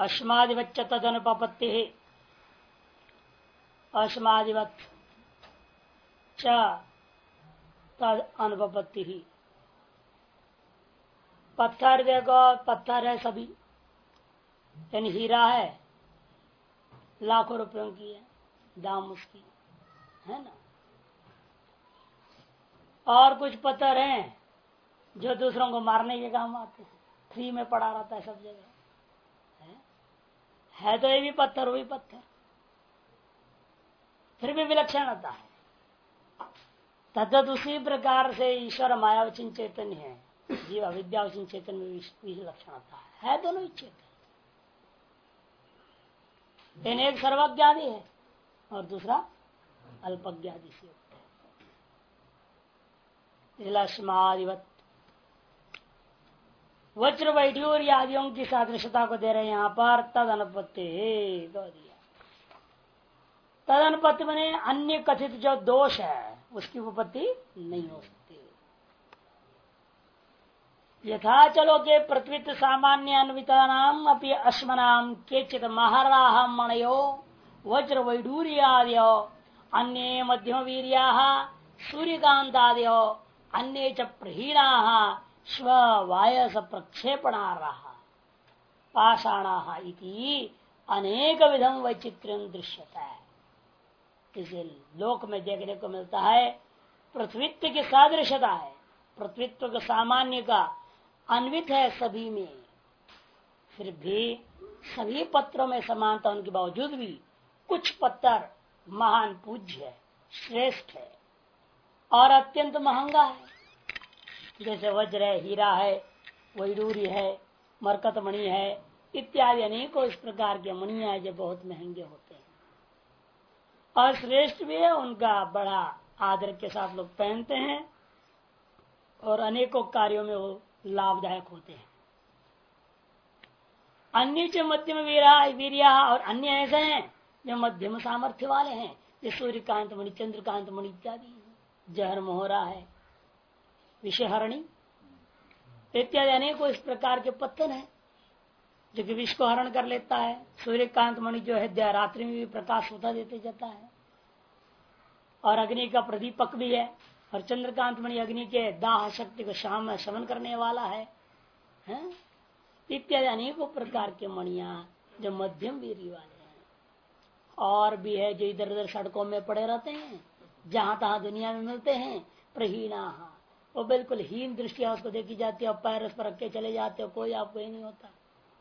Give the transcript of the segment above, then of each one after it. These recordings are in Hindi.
अश्मादिवच्च तदनुपपत्ति अश्मादिवत च तद अनुपपत्ति ही। पत्थर देखो, पत्थर है सभी, यानी हीरा है, लाखों रुपयों की है दाम उसकी, है ना। और कुछ पत्थर हैं जो दूसरों को मारने के काम आते हैं, फ्री में पड़ा रहता है सब जगह, है तो ये भी पत्थर, वो भी पत्थर, फिर भी विलक्षणता है। तद्वत उसी प्रकार से ईश्वर मायावचिन चैतन्य है, जीव अविद्यावचिन चैतन्य में विलक्षणता है दोनों ही चैतन्य। एक सर्वज्ञादी है और दूसरा अल्पज्ञादी से युक्त है। लक्ष्मादिवत वज्र वैढूर्य आदियों की सादृश्यता को दे रहे हैं यहाँ पर। तद अनुपत्ति दो दिया। तद अनुपत्ति बने अन्य कथित जो दोष है उसकी उपपत्ति नहीं हो सकती। यथा चलो के पृथ्वी सामान्य अन्विता नाम अपनी अश्मनाम केचित महाराह मणयो वज्र वैढूर्यादयो अन्य मध्यम वीरिया सूर्यकांतादयो अन्य च प्रहीणा स्व वायस प्रक्षेपणा पाषाणा इति अनेक विधम वैचित्र्य दृश्यता है। इसे लोक में देखने को मिलता है। पृथ्वीत्व की सादृश्यता है, पृथ्वीत्व का सामान्य का अन्वित है सभी में, फिर भी सभी पत्रों में समानता होने के बावजूद भी कुछ पत्थर महान पूज्य है, श्रेष्ठ है और अत्यंत महंगा है। जैसे वज्र है, हीरा है, वैडूर्य है, मरकतमणि है इत्यादि अनेकों इस प्रकार के मणियां जो बहुत महंगे होते हैं और श्रेष्ठ भी है, उनका बड़ा आदर के साथ लोग पहनते हैं और अनेकों कार्यों में वो लाभदायक होते हैं। अन्य जो मध्यम वीरिया और अन्य ऐसे हैं जो मध्यम सामर्थ्य वाले हैं, जैसे सूर्यकांत मणि, चंद्रकांत मणि इत्यादि, जहर मोहरा है, विषहरणी इत्यादि अनेकों इस प्रकार के पत्थर हैं जो कि विष को हरण कर लेता है। सूर्यकांत मणि जो है रात्रि में भी प्रकाश होता देते जाता है और अग्नि का प्रदीपक भी है, और चंद्रकांत मणि अग्नि के दाह शक्ति को शाम में शमन करने वाला है, इत्यादि अनेकों प्रकार के मणियां जो मध्यम वीर्य वाले हैं। और भी है जो इधर उधर सड़कों में पड़े रहते हैं, जहां तहां दुनिया में मिलते हैं, प्रहीणा, वो बिल्कुल हीन दृष्टिया उसको देखी जाती है और पैर उस पर रख के चले जाते हो, कोई आपको ही नहीं होता।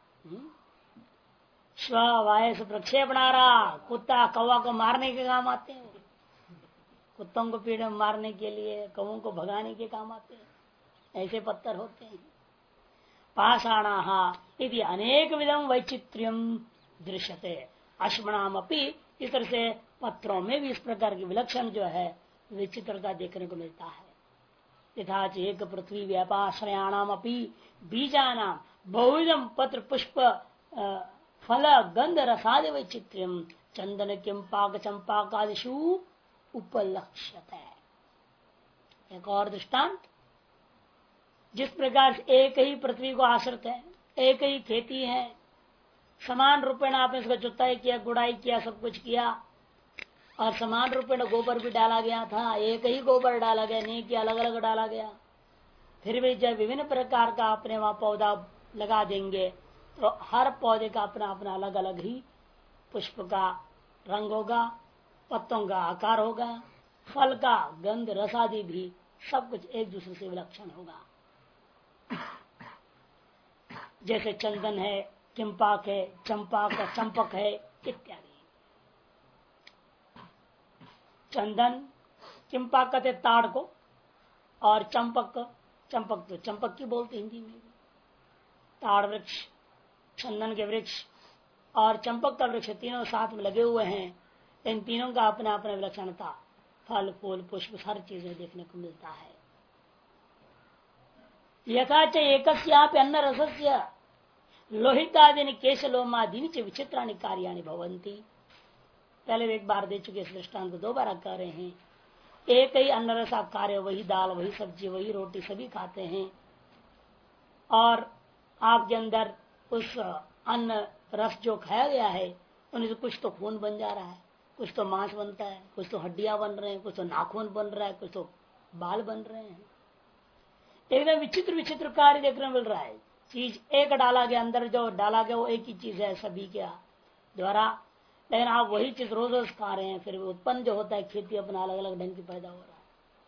स्व वायस प्रक्षेपणारा, कुत्ता कौवा को मारने के काम आते हैं, कुत्तों को पीड़े मारने के लिए, कौवों को भगाने के काम आते हैं, ऐसे पत्थर होते हैं। पाषाणा यदि अनेक विधम वैचित्र्यम दृश्यते अश्मणाम अपनी, इस तरह से पत्थरों में भी इस प्रकार की विलक्षण जो है विचित्रता देखने को मिलता है। यथा एक पृथ्वी व्यापाश्रयाणाम अपनी बीजानाम बहुविधम पत्र पुष्प फल गंध रसादि वैचित्र्यम चंदन किंपाक चंपाकादिषु उपलक्ष्यते। एक और दृष्टांत, जिस प्रकार से एक ही पृथ्वी को आश्रित है, एक ही खेती है, समान रूपेण आपने इसका जुताई किया, गुड़ाई किया, सब कुछ किया और समान रूपेण गोबर भी डाला गया था, एक ही गोबर डाला गया, नहीं कि अलग अलग डाला गया। फिर भी जब विभिन्न प्रकार का आपने वहां पौधा लगा देंगे तो हर पौधे का अपना अपना अलग अलग ही पुष्प का रंग होगा, पत्तों का आकार होगा, फल का गंध रसादि भी सब कुछ एक दूसरे से विलक्षण होगा। जैसे चंदन है, किंपाक है, चंपक है इत्यादि। चंदन किंपाक कहते ताड़ को, और चंपक तो चंपक की बोलते हिंदी में। ताड़ वृक्ष, चंदन के वृक्ष और चंपक का वृक्ष तीनों साथ में लगे हुए हैं। इन तीनों का अपना अपना विलक्षणता, फल फूल पुष्प हर चीज में देखने को मिलता है। यथाच एकस्यापि अन्न रसस्य लोहितादि केशलोमादि च विचित्राणि कार्याणि भवन्ति। पहले एक बार दे चुके, इस दृष्टांत को दोबारा कर रहे हैं। एक ही अन्न रसा कार्य, वही दाल, वही सब्जी, वही रोटी सभी खाते हैं और आपके अंदर उस अन्न रस जो खाया गया है उनमें से कुछ तो खून बन जा रहा है, कुछ तो मांस बनता है, कुछ तो हड्डियां बन रहे हैं, कुछ तो नाखून बन रहा है, कुछ तो बाल बन रहे हैं। एकदम विचित्र विचित्र कार्य देखने मिल रहा है। चीज एक डाला गया, अंदर जो डाला गया वो एक ही चीज है सभी के द्वारा, लेकिन आप वही चीज रोज रोज खा रहे हैं, फिर उत्पन्न जो होता है खेती अपना अलग अलग ढंग की पैदा हो रहा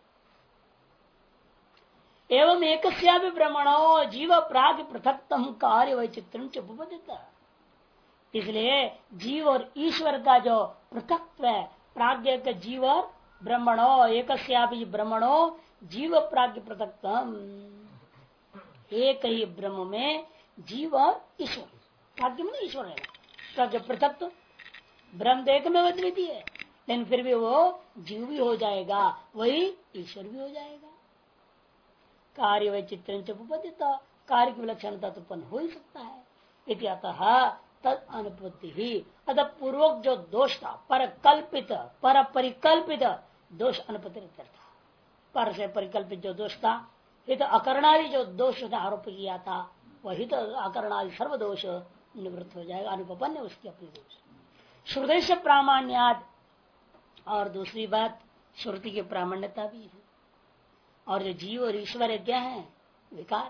है। एवं एक ब्रह्मणो जीव प्राग पृथकतम कार्य वैचित्रम च उपपद्यते। इसलिए जीव और ईश्वर का जो पृथकत्व है, प्राज्ञ का जीव और ब्रह्मणो एक ब्रह्मणो जीव प्राज्ञ पृथकतम, एक ही ब्रह्म में जीव और ईश्वर, प्राज्ञ में ईश्वर है प्राज्ञ पृथक, ब्रह्म एक में अद्वितीय है, लेकिन फिर भी वो जीव भी हो जाएगा, वही ईश्वर भी हो जाएगा। कार्य वैचित्र उपपद्यता, कार्य की विलक्षणता तो उत्पन्न हो ही सकता है। इत्यतः तद अनुपत्ति ही, अतः पूर्वक जो दोष था पर कल्पित पर परिकल्पित दोष अनुपत्ति, पर से परिकल्पित जो दोष था, हित अकरणादि जो दोष था आरोप किया था, वह हित अकरणादि सर्व दोष निवृत्त हो जाएगा, अनुपन्न उसकी अपनी दोष। श्रुदेश प्रामाण्यात, और दूसरी बात श्रुति की प्रामाण्यता भी है। और जो जीव और ईश्वर है क्या है? विकार।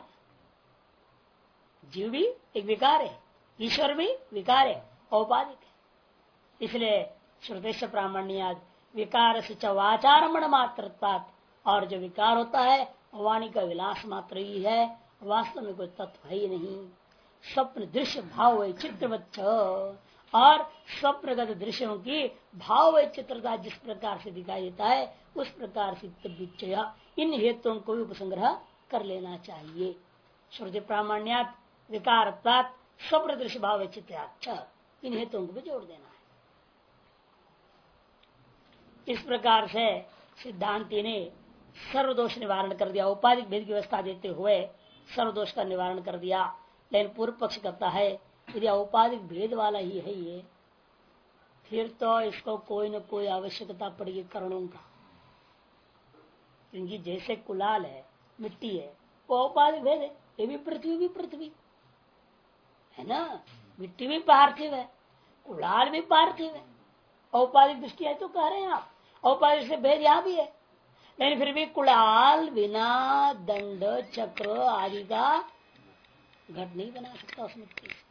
जीव भी एक विकार है, ईश्वर भी विकार है, औपाधिक है। इसलिए श्रुदेश प्रामाण्यात विकार से चवाचारमण मात्र, और जो विकार होता है वाणी का विलास मात्र ही है, वास्तव में कोई तत्व है ही नहीं। स्वप्न दृश्य भाव वैचित्रवच्च, और स्वप्नगत दृश्यों की भाव वैचित्रता जिस प्रकार से दिखाई देता है उस प्रकार से इन हेतुओं को भी उपसंग्रह कर लेना चाहिए। श्रुति प्रामाण्यात विकार स्वप्न दृश्य भाव वैचित्र, इन हेतुओं को भी जोड़ देना है। इस प्रकार से सिद्धांति ने सर्वदोष निवारण कर दिया, औपाधिक भेद की व्यवस्था देते हुए सर्वदोष का निवारण कर दिया। लेकिन पूर्व पक्ष करता है यदि औपाधिक भेद वाला ही है ये, फिर तो इसको कोई न कोई आवश्यकता पड़ेगी करणों का, क्योंकि जैसे कुलाल है, मिट्टी है, वो औपाधिक भेद है, ये भी पृथ्वी है ना। मिट्टी भी पार्थिव है, कुलाल भी पार्थिव है, औपाधिक दृष्टि है तो कह रहे हैं आप, औपाधिक से भेद यहां भी है। लेकिन फिर भी कुलाल बिना दंड चक्र आदि का घट नहीं बना सकता उस मिट्टी से।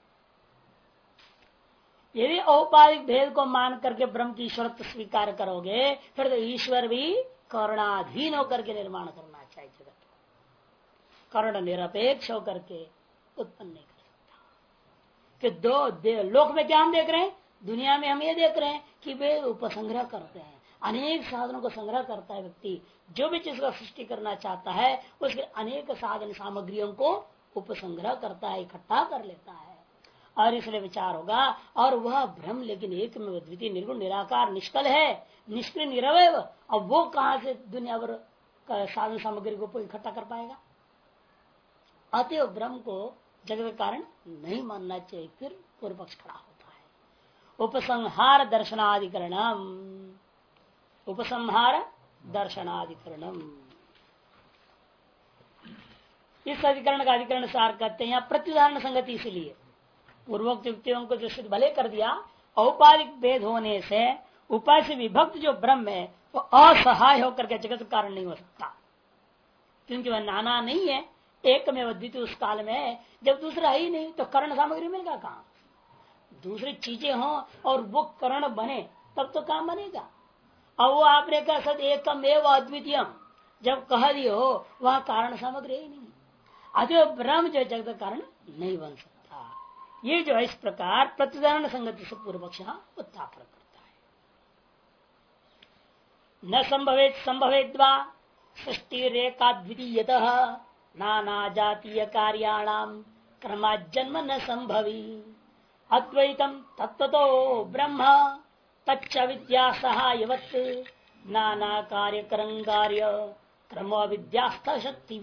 यदि औपाधिक भेद को मान करके ब्रह्म की ईश्वरत्व स्वीकार करोगे, फिर तो ईश्वर भी कर्णाधीन होकर के निर्माण करना चाहिए जगत को, कर्ण निरपेक्ष होकर के उत्पन्न नहीं कर सकता। कि दो लोक में क्या हम देख रहे हैं, दुनिया में हम ये देख रहे हैं कि वे उपसंग्रह करते हैं, अनेक साधनों को संग्रह करता है व्यक्ति। जो भी चीज का सृष्टि करना चाहता है उसके अनेक साधन सामग्रियों को उपसंग्रह करता है, इकट्ठा कर लेता है। और इसलिए विचार होगा, और वह ब्रह्म लेकिन एक में द्वितीय निर्गुण निराकार निष्कल है, निष्क्रिय निरवय, अब वो कहां से दुनिया भर साधन सामग्री को इकट्ठा कर पाएगा। अतएव ब्रह्म को जगत कारण नहीं मानना चाहिए। फिर पूर्व पक्ष खड़ा होता है, उपसंहार दर्शनाधिकरणम, उपसंहार दर्शनाधिकरणम। इस अधिकरण का अधिकरण सार कहते हैं प्रत्युदाहरण संगति। इसलिए पूर्वोक्त युक्तियों को जो सिद्ध भले कर दिया, औपाधिक भेद होने से उपाय से विभक्त जो ब्रह्म है वो असहाय होकर के जगत कारण नहीं हो सकता, क्योंकि वह नाना नहीं है, एक में द्वितीय उस काल में है। जब दूसरा ही नहीं तो करण सामग्री मिलेगा कहाँ? दूसरी चीजें हों और वो करण बने तब तो काम बनेगा। अब वो आपने कहा सद एकम एवं अद्वितीयम जब कह दिए हो, वह कारण सामग्री ही नहीं, अतः ब्रह्म जो जगत कारण नहीं बन सकता। ये जो है इस प्रकार प्रतिदान संगति से पूर्व पक्ष उत्थापन करता है। न संभवेत संभवेद्वा सृष्टि रेखा द्वितीयतः नाना जातीय कार्याणाम क्रमा जन्म न संभवी अद्वैतम तत्वतो ब्रह्म तच्च विद्या सहायवत् नाना कार्य करंगार्य क्रम विद्यास्थ शक्ति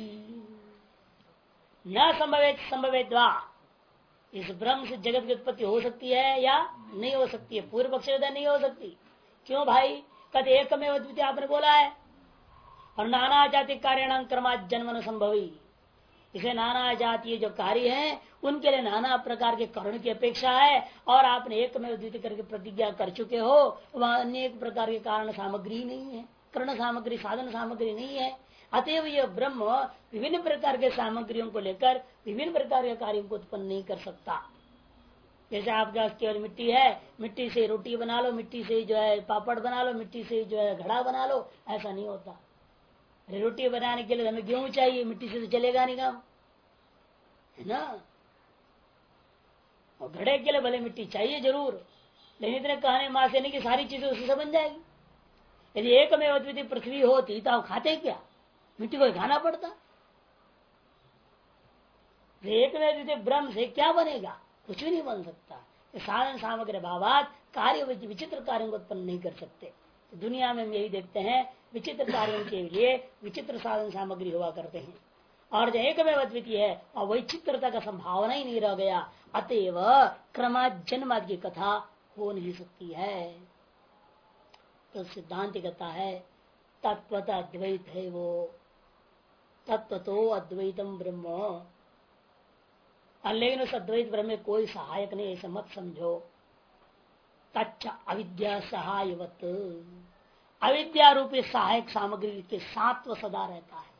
न संभवेत संभवेद्वा, इस ब्रह्म से जगत की उत्पत्ति हो सकती है या नहीं हो सकती है? पूर्व पक्ष नहीं हो सकती। क्यों भाई? कद एकमेव द्वितीय आपने बोला है, और नाना जाति कार्याणाम क्रमा जन्म न संभवी, इसे नाना जातीय जो कार्य है उनके लिए नाना प्रकार के कर्ण की अपेक्षा है, और आपने एक में द्वितीय करके प्रतिज्ञा कर चुके हो, वहां अनेक प्रकार के कारण सामग्री नहीं है, कर्ण सामग्री साधन सामग्री नहीं है। अतएव यह ब्रह्म विभिन्न प्रकार के सामग्रियों को लेकर विभिन्न प्रकार के कार्यों को उत्पन्न नहीं कर सकता। जैसे आपके पास केवल मिट्टी है, मिट्टी से रोटी बना लो, मिट्टी से जो है पापड़ बना लो, मिट्टी से जो है घड़ा बना लो, ऐसा नहीं होता। रोटी बनाने के लिए हमें गेहूं चाहिए, मिट्टी से तो चलेगा नहीं काम, है ना। और घड़े के लिए भले मिट्टी चाहिए जरूर, लेकिन इतने कहने मां से नहीं कि सारी चीजें उसी से बन जाएगी। यदि एक में अद्वितीय पृथ्वी होती तो आप खाते क्या, मिट्टी को खाना पड़ता। एक में अद्वितीय ब्रह्म से क्या बनेगा, कुछ भी नहीं बन सकता। साधन सामग्री भावात कार्य विचित्र कार्यों को उत्पन्न नहीं कर सकते। तो दुनिया में हम यही देखते हैं, विचित्र कार्यों के लिए विचित्र साधन सामग्री हुआ करते हैं, और जो एक में अद्वितीय है और वैचित्रता का संभावना ही नहीं रह गया। अतएव क्रमाद जन्माद की कथा हो नहीं सकती है। तो सिद्धांत कहता है तत्वतः अद्वैत है वो, तत्व तो अद्वैतम ब्रह्म। लेकिन उस अद्वैत ब्रह्म में कोई सहायक नहीं, ऐसा मत समझो। तच्च अविद्या सहायवत, अविद्या रूपी सहायक सामग्री के साथ वो सदा रहता है।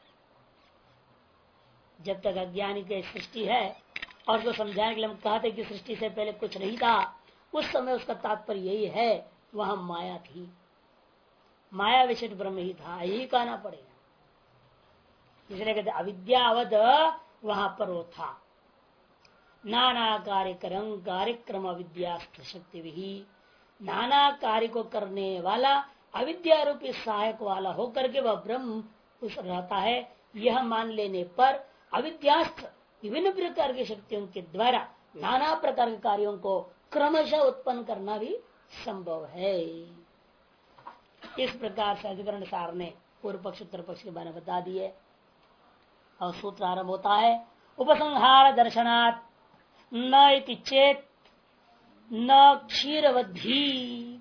जब तक अज्ञानी की सृष्टि है और उसको समझाने के लिए हम कहते कि सृष्टि से पहले कुछ नहीं था, उस समय उसका तात्पर्य यही है वहां माया थी, माया विशिष्ट ब्रह्म ही था, यही कहना पड़ेगा। इसलिए कहते अविद्यावद वहां पर वो था। नाना कार्यक्रम अविद्यास्त्र शक्ति भी, नाना कार्य को करने वाला अविद्या रूपी सहायक वाला होकर के वह ब्रह्म उस रहता है। यह मान लेने पर अविद्यास्त्र विभिन्न प्रकार की शक्तियों के द्वारा नाना प्रकार के कार्यों को क्रमशः उत्पन्न करना भी संभव है। इस प्रकार से अधिकरण सार ने पूर्व पक्ष उत्तर पक्ष के बारे में बता दिए। और सूत्र आरंभ होता है उपसंहार दर्शनात् न इति चेत न क्षीरवधी।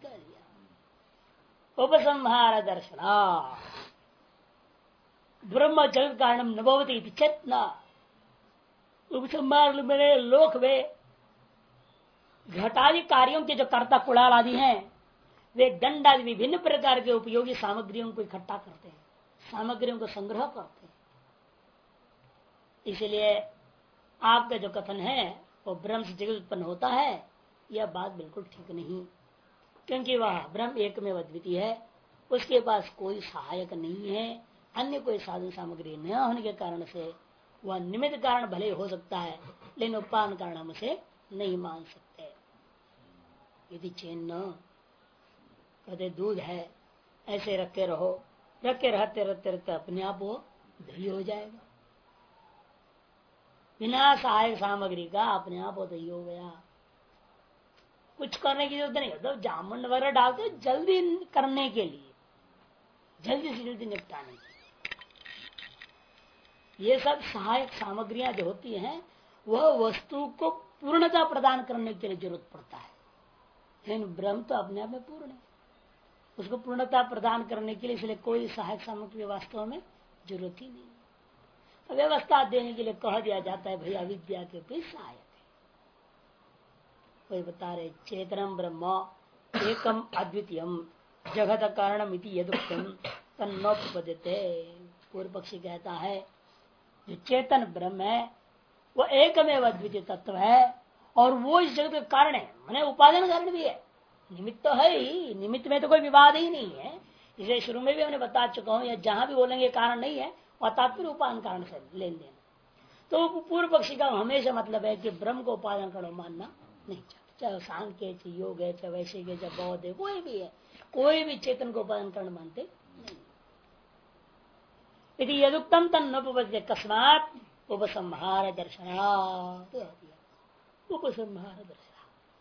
उपसंहार दर्शना ब्रह्म जगत कारणम न भवति इति चेत न। उपसंहार मेरे लोक में घटादि कार्यों के जो कर्ता कुड़ाल आदि हैं, वे दंड आदि विभिन्न प्रकार के उपयोगी सामग्रियों को इकट्ठा करते हैं, सामग्रियों को संग्रह करते हैं। इसलिए आपका जो कथन है वो ब्रह्म से जगत उत्पन्न होता है, यह बात बिल्कुल ठीक नहीं। क्योंकि वह ब्रह्म एक में अद्वितीय है, उसके पास कोई सहायक नहीं है, अन्य कोई साधन सामग्री न होने के कारण से वह निमित्त कारण भले हो सकता है, लेकिन उपादान कारण हम उसे नहीं मान सकते। यदि चिन्ह कहते दूध है, ऐसे रखे रहो, रखे रहते रहते रहते अपने आप वो दही हो जाएगा, बिना सहायक सामग्री का अपने आप वो दही हो गया। कुछ करने की जरूरत नहीं, तो जामुन वगैरह डालते जल्दी करने के लिए, जल्दी से जल्दी निपटाने के लिए। ये सब सहायक सामग्रियां जो होती हैं वह वस्तु को पूर्णता प्रदान करने के लिए जरूरत पड़ता है, लेकिन ब्रह्म तो अपने आप में पूर्ण है, उसको पूर्णता प्रदान करने के लिए इसलिए कोई सहायक सामग्री वास्तव में जरूरत ही नहीं। तो व्यवस्था देने के लिए कह दिया जाता है भाई अविद्या के भी सहायक है। कोई बता रहे चेतनम ब्रह्म एकम अद्वितीयम जगत कारणम इति यदुक्तम तन्नोपपद्यते। पूर्व पक्षी कहता है जो चेतन ब्रह्म है वो एकमेव अद्वितीय तत्व है, और वो इस जगत का कारण है, मैंने उपादान कारण भी है, निमित्त तो है ही, निमित्त में तो कोई विवाद ही नहीं है। इसे शुरू में भी हमने बता चुका हूं, या जहां भी बोलेंगे कारण नहीं है और तात्पर्य उपादान कारण से लेन देन। तो पूर्व पक्षी का हमेशा मतलब है कि ब्रह्म को उपादान कारण मानना नहीं चाहते, चाहे सांख्य है, चाहे योग है, चाहे वैशिक है, चाहे बौद्ध है, कोई भी है, कोई भी चेतन को उपादान कारण मानते नहीं। यदि यदुक्तम तन्नोपपद्यते कस्मात् उपसंहार दर्शनात्, उपसंहार दर्शना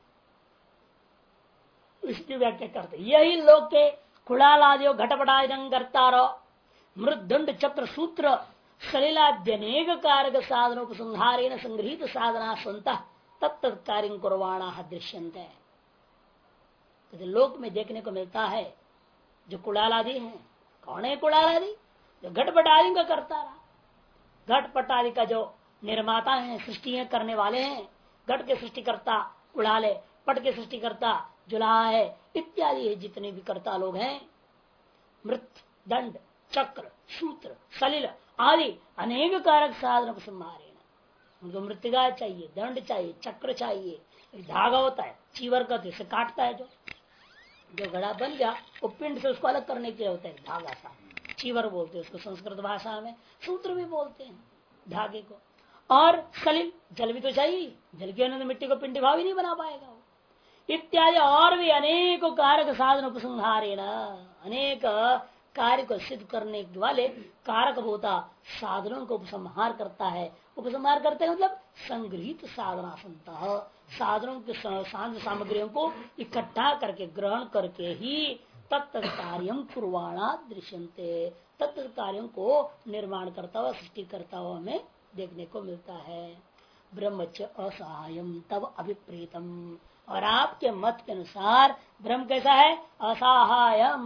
इसकी व्याख्या करते। यही लोग के कुड़ाल आदि घटपटादि कर्तारो मृदुंड चक्र सूत्र सलिलाद्यनेक कारक साधनोपसंहारेण संगृहित साधना संत तत्त कार्य कुर्वाणा दृश्यन्ते। तो लोक में देखने को मिलता है जो कुड़ाल आदि है, कौन है कुड़ाल आदि, जो घटपट आदि का करता रहा, घट पट आदि का जो निर्माता है, सृष्टि करने वाले हैं, घट के सृष्टिकर्ता उड़ाले, पट के सृष्टिकर्ता जुलाहा है, इत्यादि जितने भी कर्ता लोग हैं, मृत, दंड, चक्र, सूत्र, सलिल आदि अनेक कारक साधन को संहारे। उनको मृतिका चाहिए, दंड चाहिए, चक्र चाहिए, धागा होता है चीवर का, तो काटता है, जो घड़ा बन गया वो पिंड से उसको अलग करने के लिए होता है धागा सा, चीवर बोलते हैं उसको संस्कृत भाषा में, सूत्र भी बोलते हैं धागे को। और सलिल, जल भी तो चाहिए, जल के अन्य मिट्टी को पिंड भाव ही नहीं बना पाएगा वो, इत्यादि और भी अनेक कारक साधन उपसंहारेण, अनेक कार्य को सिद्ध करने वाले कारक होता साधनों को उपसंहार करता है। उपसंहार करते हैं मतलब संग्रहित साधना संता, साधनों के साधन सामग्रियों को इकट्ठा करके ग्रहण करके ही तत्त कार्य कुर्वाणा दृश्यन्ते, तत्त कार्यों को निर्माण करता हुआ सृष्टि करता हुआ हमें देखने को मिलता है। ब्रह्मच असहायम तब अभिप्रेतम, और आपके मत के अनुसार ब्रह्म कैसा है? असहायम।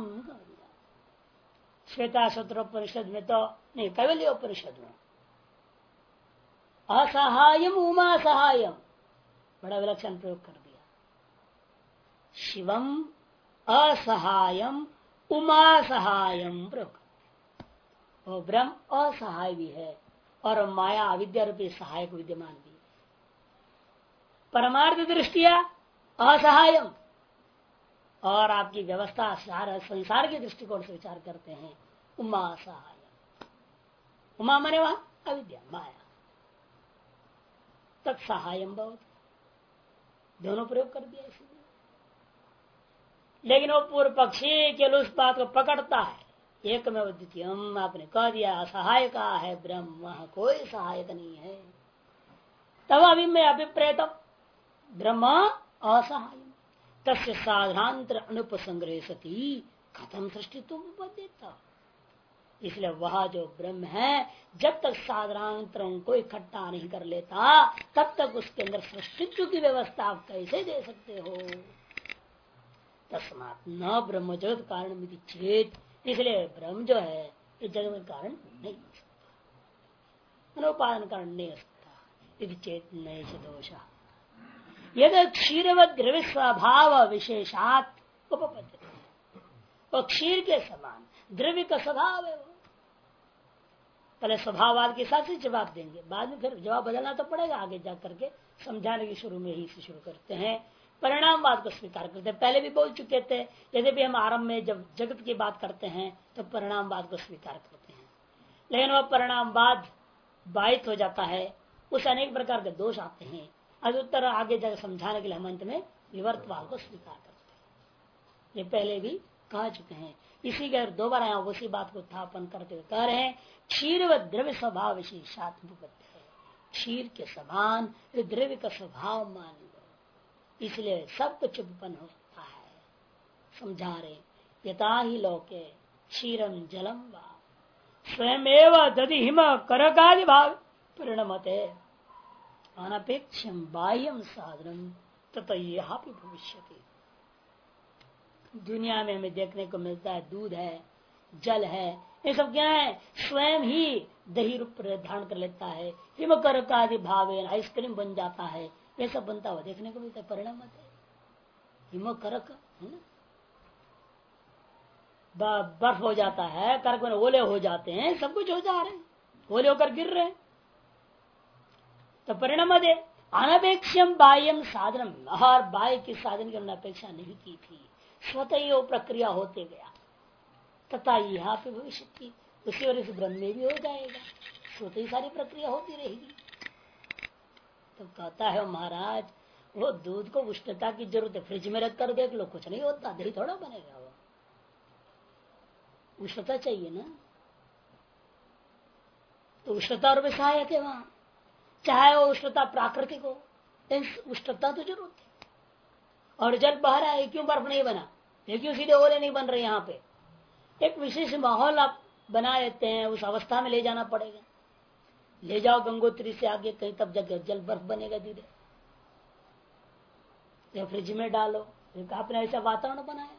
श्वेता सूत्रोपनिषद में तो नहीं, कैवल्योपनिषद में असहायम उमा सहायम, बड़ा विलक्षण प्रयोग कर दिया। शिवम असहायम उमा सहायम प्रयोग कर दिया। वो ब्रह्म असहाय भी है और माया अविद्या रूपी सहायक विद्यमान भी है। परमार्थ दृष्टिया असहायम, और आपकी व्यवस्था संसार के दृष्टिकोण से विचार करते हैं उमा सहायम। उमा माने वहां अविद्या माया, तत्सहायम बहुत, दोनों प्रयोग कर दिया इसलिए। लेकिन वो पूर्व पक्षी केवल उस बात को पकड़ता है, एक में द्वितीयम आपने कह दिया असहाय का है ब्रह्म, वहां कोई सहायक नहीं है। तब अभी मैं अभिप्रेत ब्रह्म असहाय तस्य साधनांतर अनुपसंग्रह सती खत्म सृष्टि तुम देता। इसलिए वह जो ब्रह्म है जब तक साधनांतरों को इकट्ठा नहीं कर लेता तब तक उसके अंदर सृष्टित्व की व्यवस्था आप कैसे दे सकते हो? तस्मात न ब्रह्म जगत कारण मिति चेत, इसलिए ब्रह्म जो है ये जगत कारण नहीं हो सकता, अनुपादन कारण नहीं हो सकता। यदि चेत नहीं से दोष यदि क्षीरवत द्रव्य स्वभाव विशेषात उपपद्यते, और क्षीर के समान द्रव्य का स्वभाव है वो। पहले स्वभाववाद के साथ ही जवाब देंगे, बाद में फिर जवाब बदलना तो पड़ेगा आगे जा करके, समझाने की शुरू में ही से शुरू करते हैं। परिणामवाद को स्वीकार करते हैं, पहले भी बोल चुके थे। यदि भी हम आरंभ में जब जगत की बात करते हैं तो परिणामवाद को स्वीकार करते हैं, लेकिन वह परिणामवाद बाधित हो जाता है, उस अनेक प्रकार के दोष आते हैं। अधिकतर आगे जाकर समझाने के लिए हम अंत में विवर्तवाद को स्वीकार करते हैं। ये पहले भी कह चुके हैं, इसी के दोबारा यहाँ उसी बात को उत्थापन करते हुए कह रहे हैं क्षीर व द्रव्य स्वभाव विशेषात्मक है। क्षीर के समान द्रव्य का स्वभाव मान लो, इसलिए सब कुछ उत्पन्न होता है। समझा रहे यथा ही लोके क्षीरम जलम वा स्वयं दधि हिम करकादि भाव परिणमते अनपेक्षम बाह्यम साधनम तथा यह भविष्यति। दुनिया में हमें देखने को मिलता है दूध है, जल है, ये सब क्या है? स्वयं ही दही रूप धारण कर लेता है, हिम करक आदि भावे आइसक्रीम बन जाता है, ये सब बनता हुआ देखने को मिलता है। परिणाम है हिम करक है ना, बर्फ हो जाता है, करक में ओले हो जाते हैं, सब कुछ हो जा रहे हैं, ओले होकर गिर रहे हैं। तो परिणाम दे अनपेक्षम बाह्यम साधनम, और बाह्य की साधन की अपेक्षा नहीं की थी, स्वतः ही वो प्रक्रिया होते गया। तथा यहाँ पे भविष्य की उसी वजह से ब्रह्म में भी हो जाएगा, स्वतः ही सारी प्रक्रिया होती रहेगी। तो कहता है महाराज वो दूध को उष्णता की जरूरत है, फ्रिज में रख कर देख लो कुछ नहीं होता, दही थोड़ा बनेगा, वो उष्णता चाहिए ना। तो उष्णता और भी सहायक है वहां, चाहे वो उष्णता प्राकृतिक हो, उष्णता तो जरूरत है। और जल बह रहा है, क्यों बर्फ नहीं बना, ये क्यों सीधे ओले नहीं बन रहे? यहाँ पे एक विशेष माहौल आप बना लेते हैं, उस अवस्था में ले जाना पड़ेगा। ले जाओ गंगोत्री से आगे कहीं, तब जगह जल बर्फ बनेगा धीरे। या फ्रिज में डालो, आपने ऐसा वातावरण बनाया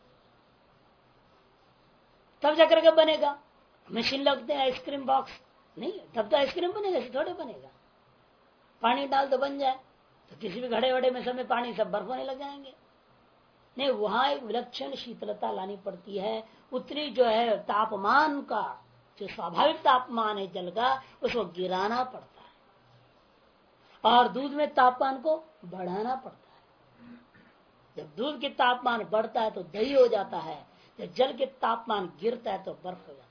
तब जाकर के बनेगा। मशीन लगते हैं आइसक्रीम बॉक्स नहीं, तब तो आइसक्रीम बनेगा, ऐसे थोड़े बनेगा। पानी डाल तो बन जाए, तो किसी भी घड़े वड़े में सब में पानी, सब बर्फ होने लग जाएंगे। नहीं, वहां एक विलक्षण शीतलता लानी पड़ती है। उतनी जो है तापमान का, जो स्वाभाविक तापमान है जल का, उसको गिराना पड़ता है। और दूध में तापमान को बढ़ाना पड़ता है। जब दूध के तापमान बढ़ता है तो दही हो जाता है, जब जल के तापमान गिरता है तो बर्फ हो जाता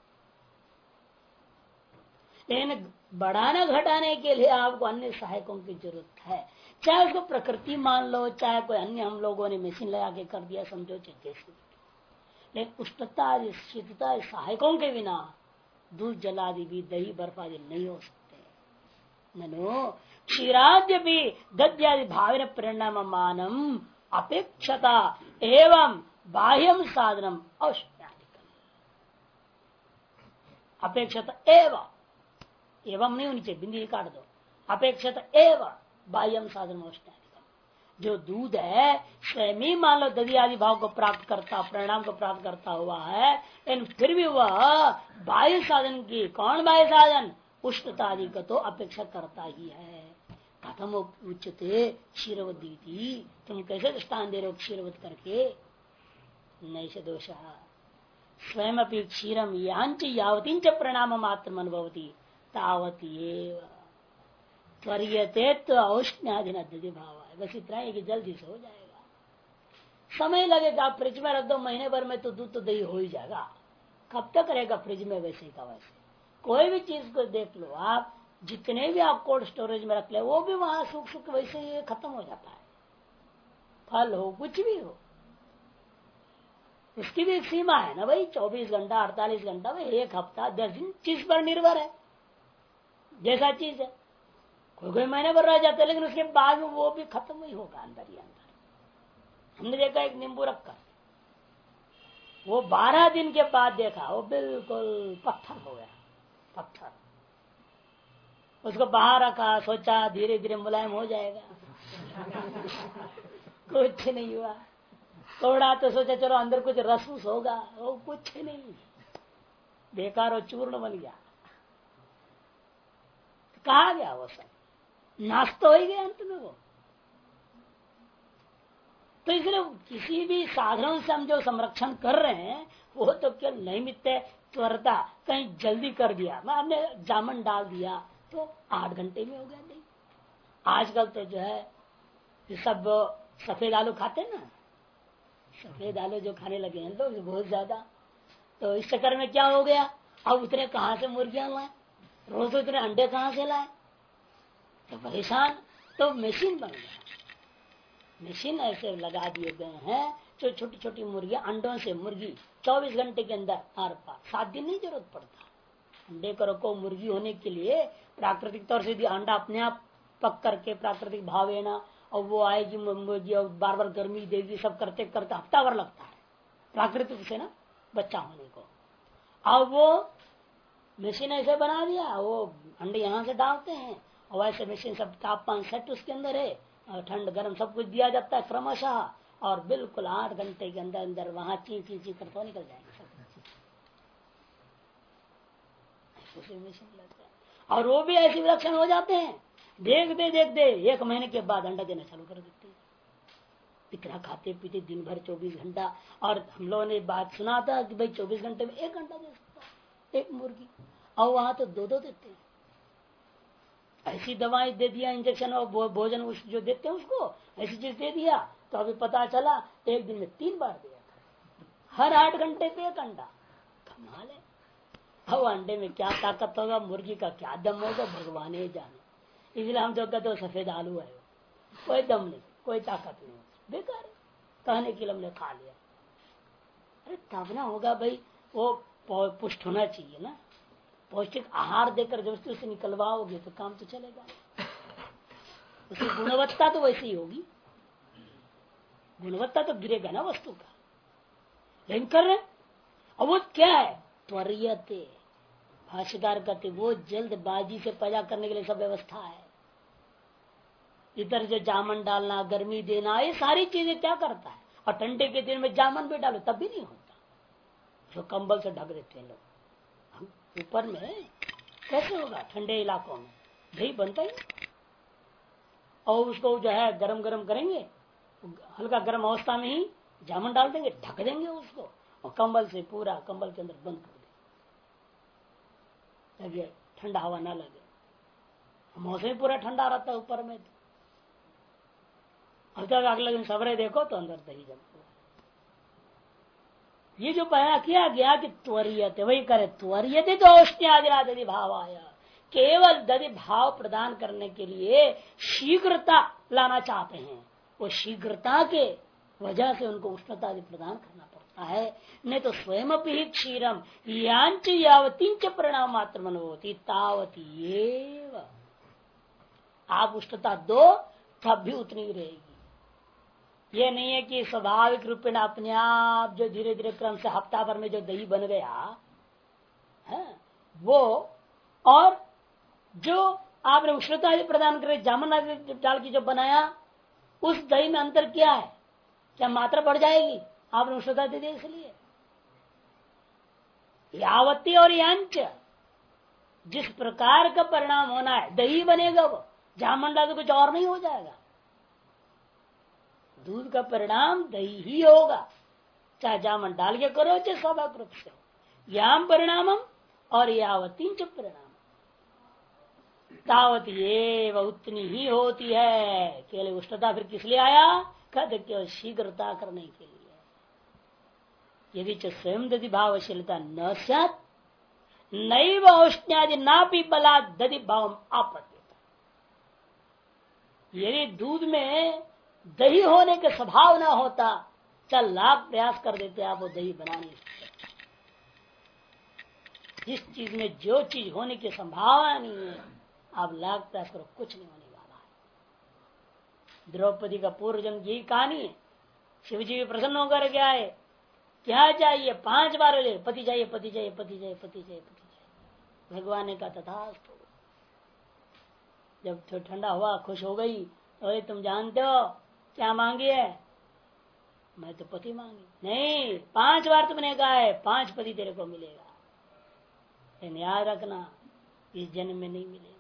है। लेकिन बढ़ाना घटाने के लिए आपको अन्य सहायकों की जरूरत है। चाहे उसको प्रकृति मान लो, चाहे कोई अन्य हम लोगों ने मशीन लगा के कर दिया, समझो जैसे। लेकिन उष्णता शीतलता सहायकों के बिना दूध जलादि भी, दही बर्फ आदि नहीं हो सकते। ननो क्षीराद्य भी दद्यादि भाव परिणाम मानम अपेक्षता एवं बाह्यम साधनम औष्ण्यादिकम। अपेक्षता एवं नहीं होनी चाहिए, बिंदी काट दो। अपेक्षता एवं बाह्यम साधन औष्ण्यादिकम। जो दूध है स्वयं ही मान लो दधि आदि भाव को प्राप्त करता, परिणाम को प्राप्त करता हुआ है, लेकिन फिर भी वह बाह्य साधन की, कौन बाह्य साधन, उष्णता आदि का तो अपेक्षा करता ही है। कथम उच्चते क्षीरवती थी, तुम कैसे दृष्टान दे रहे हो क्षीरवत करके। नैष दोष स्वयं अपनी क्षीरम यांच यावती च परिणाम मात्र अनुभवती तावती त्वरियते तो औष्ण्याधीन दधि भाव है। बस इतना है कि जल्दी से हो जाएगा। समय लगेगा, फ्रिज में रख दो, महीने भर में तो दूध तो दही हो ही जाएगा। कब तक रहेगा फ्रिज में वैसे का वैसे। कोई भी चीज को देख लो आप, जितने भी आप कोल्ड स्टोरेज में रख ले, वो भी वहां सूख सूख वैसे ही खत्म हो जाता है। फल हो कुछ भी हो, उसकी भी एक सीमा है ना भाई। 24 घंटा 48 घंटा में, एक हफ्ता 10 दिन चीज पर निर्भर है, जैसा चीज है। कोई महीने भर रह जाता है, लेकिन उसके बाद में वो भी खत्म ही होगा अंदर ही अंदर। हमने देखा एक नींबू रखकर, वो 12 दिन के बाद देखा वो बिल्कुल पत्थर हो गया, पत्थर। उसको बाहर रखा, सोचा धीरे धीरे मुलायम हो जाएगा। कुछ नहीं हुआ। तोड़ा तो सोचा चलो अंदर कुछ रस होगा, वो कुछ नहीं, बेकार और चूर्ण बन गया। कहा गया वो सब, नाश तो हो गया अंत में वो। तो इसलिए किसी भी साधनों से हम जो संरक्षण कर रहे हैं वो तो केवल नैमित्त त्वरता, कहीं जल्दी कर दिया, हमने जामन डाल दिया तो 8 घंटे में हो गया नहीं। आजकल तो जो है सब सफेद आलू खाते हैं ना, सफेद आलू जो खाने लगे हैं लोग बहुत ज्यादा। तो इस चक्कर में क्या हो गया, अब उतने कहां से मुर्गियां लाए, रोज उतने अंडे कहां से लाए, तो परेशान। तो मशीन बन गया, मशीन ऐसे लगा दिए गए हैं जो छोटी छोटी मुर्गियां, अंडों से मुर्गी 24 घंटे के अंदर आर पार, 7 दिन नहीं जरूरत पड़ता अंडे को रखो। मुर्गी होने के लिए प्राकृतिक तौर से अंडा अपने आप पक करके प्राकृतिक भाव है ना, और वो आएगी मुर्गी और बार बार गर्मी देगी, सब करते करते हफ्ता भर लगता है प्राकृतिक से ना बच्चा होने को। अब वो मशीन ऐसे बना दिया, वो अंडे यहाँ से डालते हैं और वैसे मशीन सब तापमान सेट उसके अंदर है, और ठंड गर्म सब कुछ दिया जाता है क्रमशः, और बिल्कुल 8 घंटे के अंदर अंदर वहां ची करते निकल जाएंगे सब। मशीन लगता है और वो भी ऐसे विलक्षण हो जाते हैं, देखते देखते 1 महीने के बाद अंडा देना चालू कर देते हैं। इतना खाते पीते दिन भर 24 घंटा। और हम लोगों ने बात सुना था कि भाई 24 घंटे में 1 घंटा दे सकता एक मुर्गी, और वहां तो 2 देते हैं। ऐसी दवाएं दे दिया, इंजेक्शन और भोजन उस जो देते हैं उसको ऐसी चीज दे दिया, तो अभी पता चला 1 दिन में 3 बार दिया, हर 8 घंटे पे 1 अंडा। कमाल है। अब अंडे में क्या ताकत होगा, मुर्गी का क्या दम होगा, भगवान ही जाने। इसलिए हम जो कहते हो सफेद आलू है, कोई दम नहीं, कोई ताकत नहीं, बेकार है। कहने के लिए हमने खा लिया। अरे तब ना होगा भाई, वो पुष्ट होना चाहिए ना, पौष्टिक आहार देकर जब उसे निकलवाओगे तो काम तो चलेगा। उसकी गुणवत्ता तो वैसी ही होगी, गुणवत्ता तो गिरेगा ना वस्तु का। लेकिन कर रहे और वो क्या है, त्वरियते भाष्यकार कहते वो जल्दबाजी से पैदा करने के लिए सब व्यवस्था है। इधर जो जामन डालना, गर्मी देना, ये सारी चीजें क्या करता है। और ठंडे के दिन में जामन भी डालो तब भी नहीं होता, जो कंबल से ढक देते हैं लोग ऊपर में, कैसे होगा ठंडे इलाकों में? दही बनता ही नहीं। और उसको जो है गरम गरम करेंगे, हल्का गर्म अवस्था में ही जामुन डाल देंगे, ढक देंगे उसको और कंबल से पूरा कंबल के अंदर बंद कर देंगे ताकि ठंडा हवा ना लगे। मौसम ही पूरा ठंडा रहता है ऊपर में। अब तक अगले दिन सवरे देखो तो अंदर दही जम। ये जो बयान किया गया कि त्वरियते, वही करे त्वरियते तो औष्ण्यादिना दधि भाव आया। केवल दधि भाव प्रदान करने के लिए शीघ्रता लाना चाहते हैं। वो शीघ्रता के वजह से उनको उष्णता आदि प्रदान करना पड़ता है। नहीं तो स्वयं ही क्षीरम यांच यावतींच परिणाम मात्र मनोती तावती। आप उष्णता दो तब भी उतनी ही रहेगी। ये नहीं है कि स्वाभाविक रूप में अपने आप जो धीरे धीरे क्रम से हफ्ता भर में जो दही बन गया है वो, और जो आपने उष्णता आदि प्रदान करे जामुन आदि डाल के जो बनाया उस दही में अंतर क्या है? क्या मात्रा बढ़ जाएगी? आपने उष्णता दे दी इसलिए। यावती और यांच जिस प्रकार का परिणाम होना है दही बनेगा, वो जामुन डाल तो कुछ और नहीं हो जाएगा। दूध का परिणाम दही ही होगा, चाहे जामुन डाल के करो चाहे स्वाभाविक रूप से। याम परिणामम और यावती च परिणाम तावत ये उतनी ही होती है। केवल उष्णता फिर किस लिए आया? कहते केवल शीघ्रता करने के लिए। यदि च स्वयं दधि भावशीलता न सत नैव औष्ण्यादि ना भी बला दधि भाव आपत्ति। यदि दूध में दही होने के स्वभाव न होता, चल लाख प्रयास कर देते आप वो दही बना नहीं सकते। जिस चीज में जो चीज होने की संभावना नहीं है आप लाख प्रयास करो, कुछ नहीं होने वाला है। द्रौपदी का पूर्व जन्म यही कहानी है। शिवजी भी प्रसन्न होकर क्या है, क्या चाहिए? 5 बार ले, पति चाहिए, पति चाहिए, पति चाहिए, पति चाहिए, पति चाहिए। भगवान ने कहा तथास्तु। जब ठंडा हुआ खुश हो गई, अरे तुम जानते हो क्या मांगी है? मैं तो पति मांगी। नहीं, 5 बार तुमने कहा है 5 पति तेरे को मिलेगा, लेकिन याद रखना इस जन्म में नहीं मिलेगा।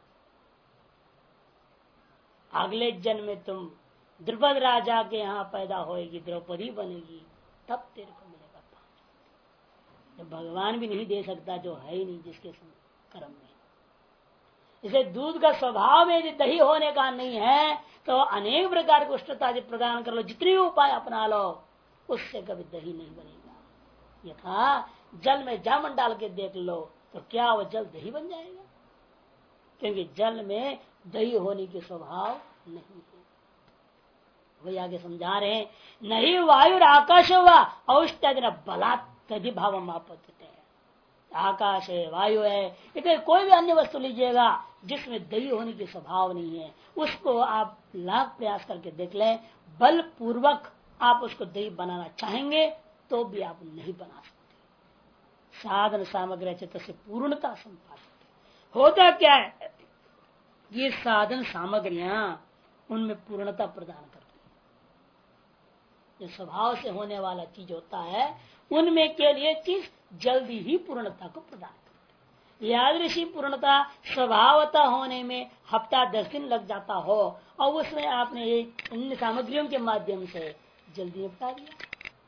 अगले जन्म में तुम द्रुपद राजा के यहाँ पैदा होएगी, द्रौपदी बनेगी, तब तेरे को मिलेगा 5। जब भगवान भी नहीं दे सकता जो है ही नहीं जिसके कर्म में। इसे दूध का स्वभाव में यदि दही होने का नहीं है तो अनेक प्रकार की उष्णता प्रदान कर लो, जितने भी उपाय अपना लो, उससे कभी दही नहीं बनेगा। यथा जल में जामुन डाल के देख लो तो क्या वो जल दही बन जाएगा? क्योंकि जल में दही होने के स्वभाव नहीं है। वही आगे समझा रहे हैं, नहीं वायु आकाश हुआ औष्ण्यादि बलात् दधि भाव आपत्ति। आकाश है, वायु है, इतने कोई भी अन्य वस्तु लीजिएगा जिसमें दही होने की स्वभाव नहीं है, उसको आप लाख प्रयास करके देख लें, बल पूर्वक आप उसको दही बनाना चाहेंगे तो भी आप नहीं बना सकते। साधन सामग्री चित्त से पूर्णता संपादित होता क्या है? ये साधन सामग्रियां उनमें पूर्णता प्रदान करती है। जो स्वभाव से होने वाला चीज होता है उनमें के लिए चीज जल्दी ही पूर्णता को प्रदान करती है। यादृशी पूर्णता स्वभावता होने में हफ्ता 10 दिन लग जाता हो और उसमें आपने इन सामग्रियों के माध्यम से जल्दी निपटा दिया।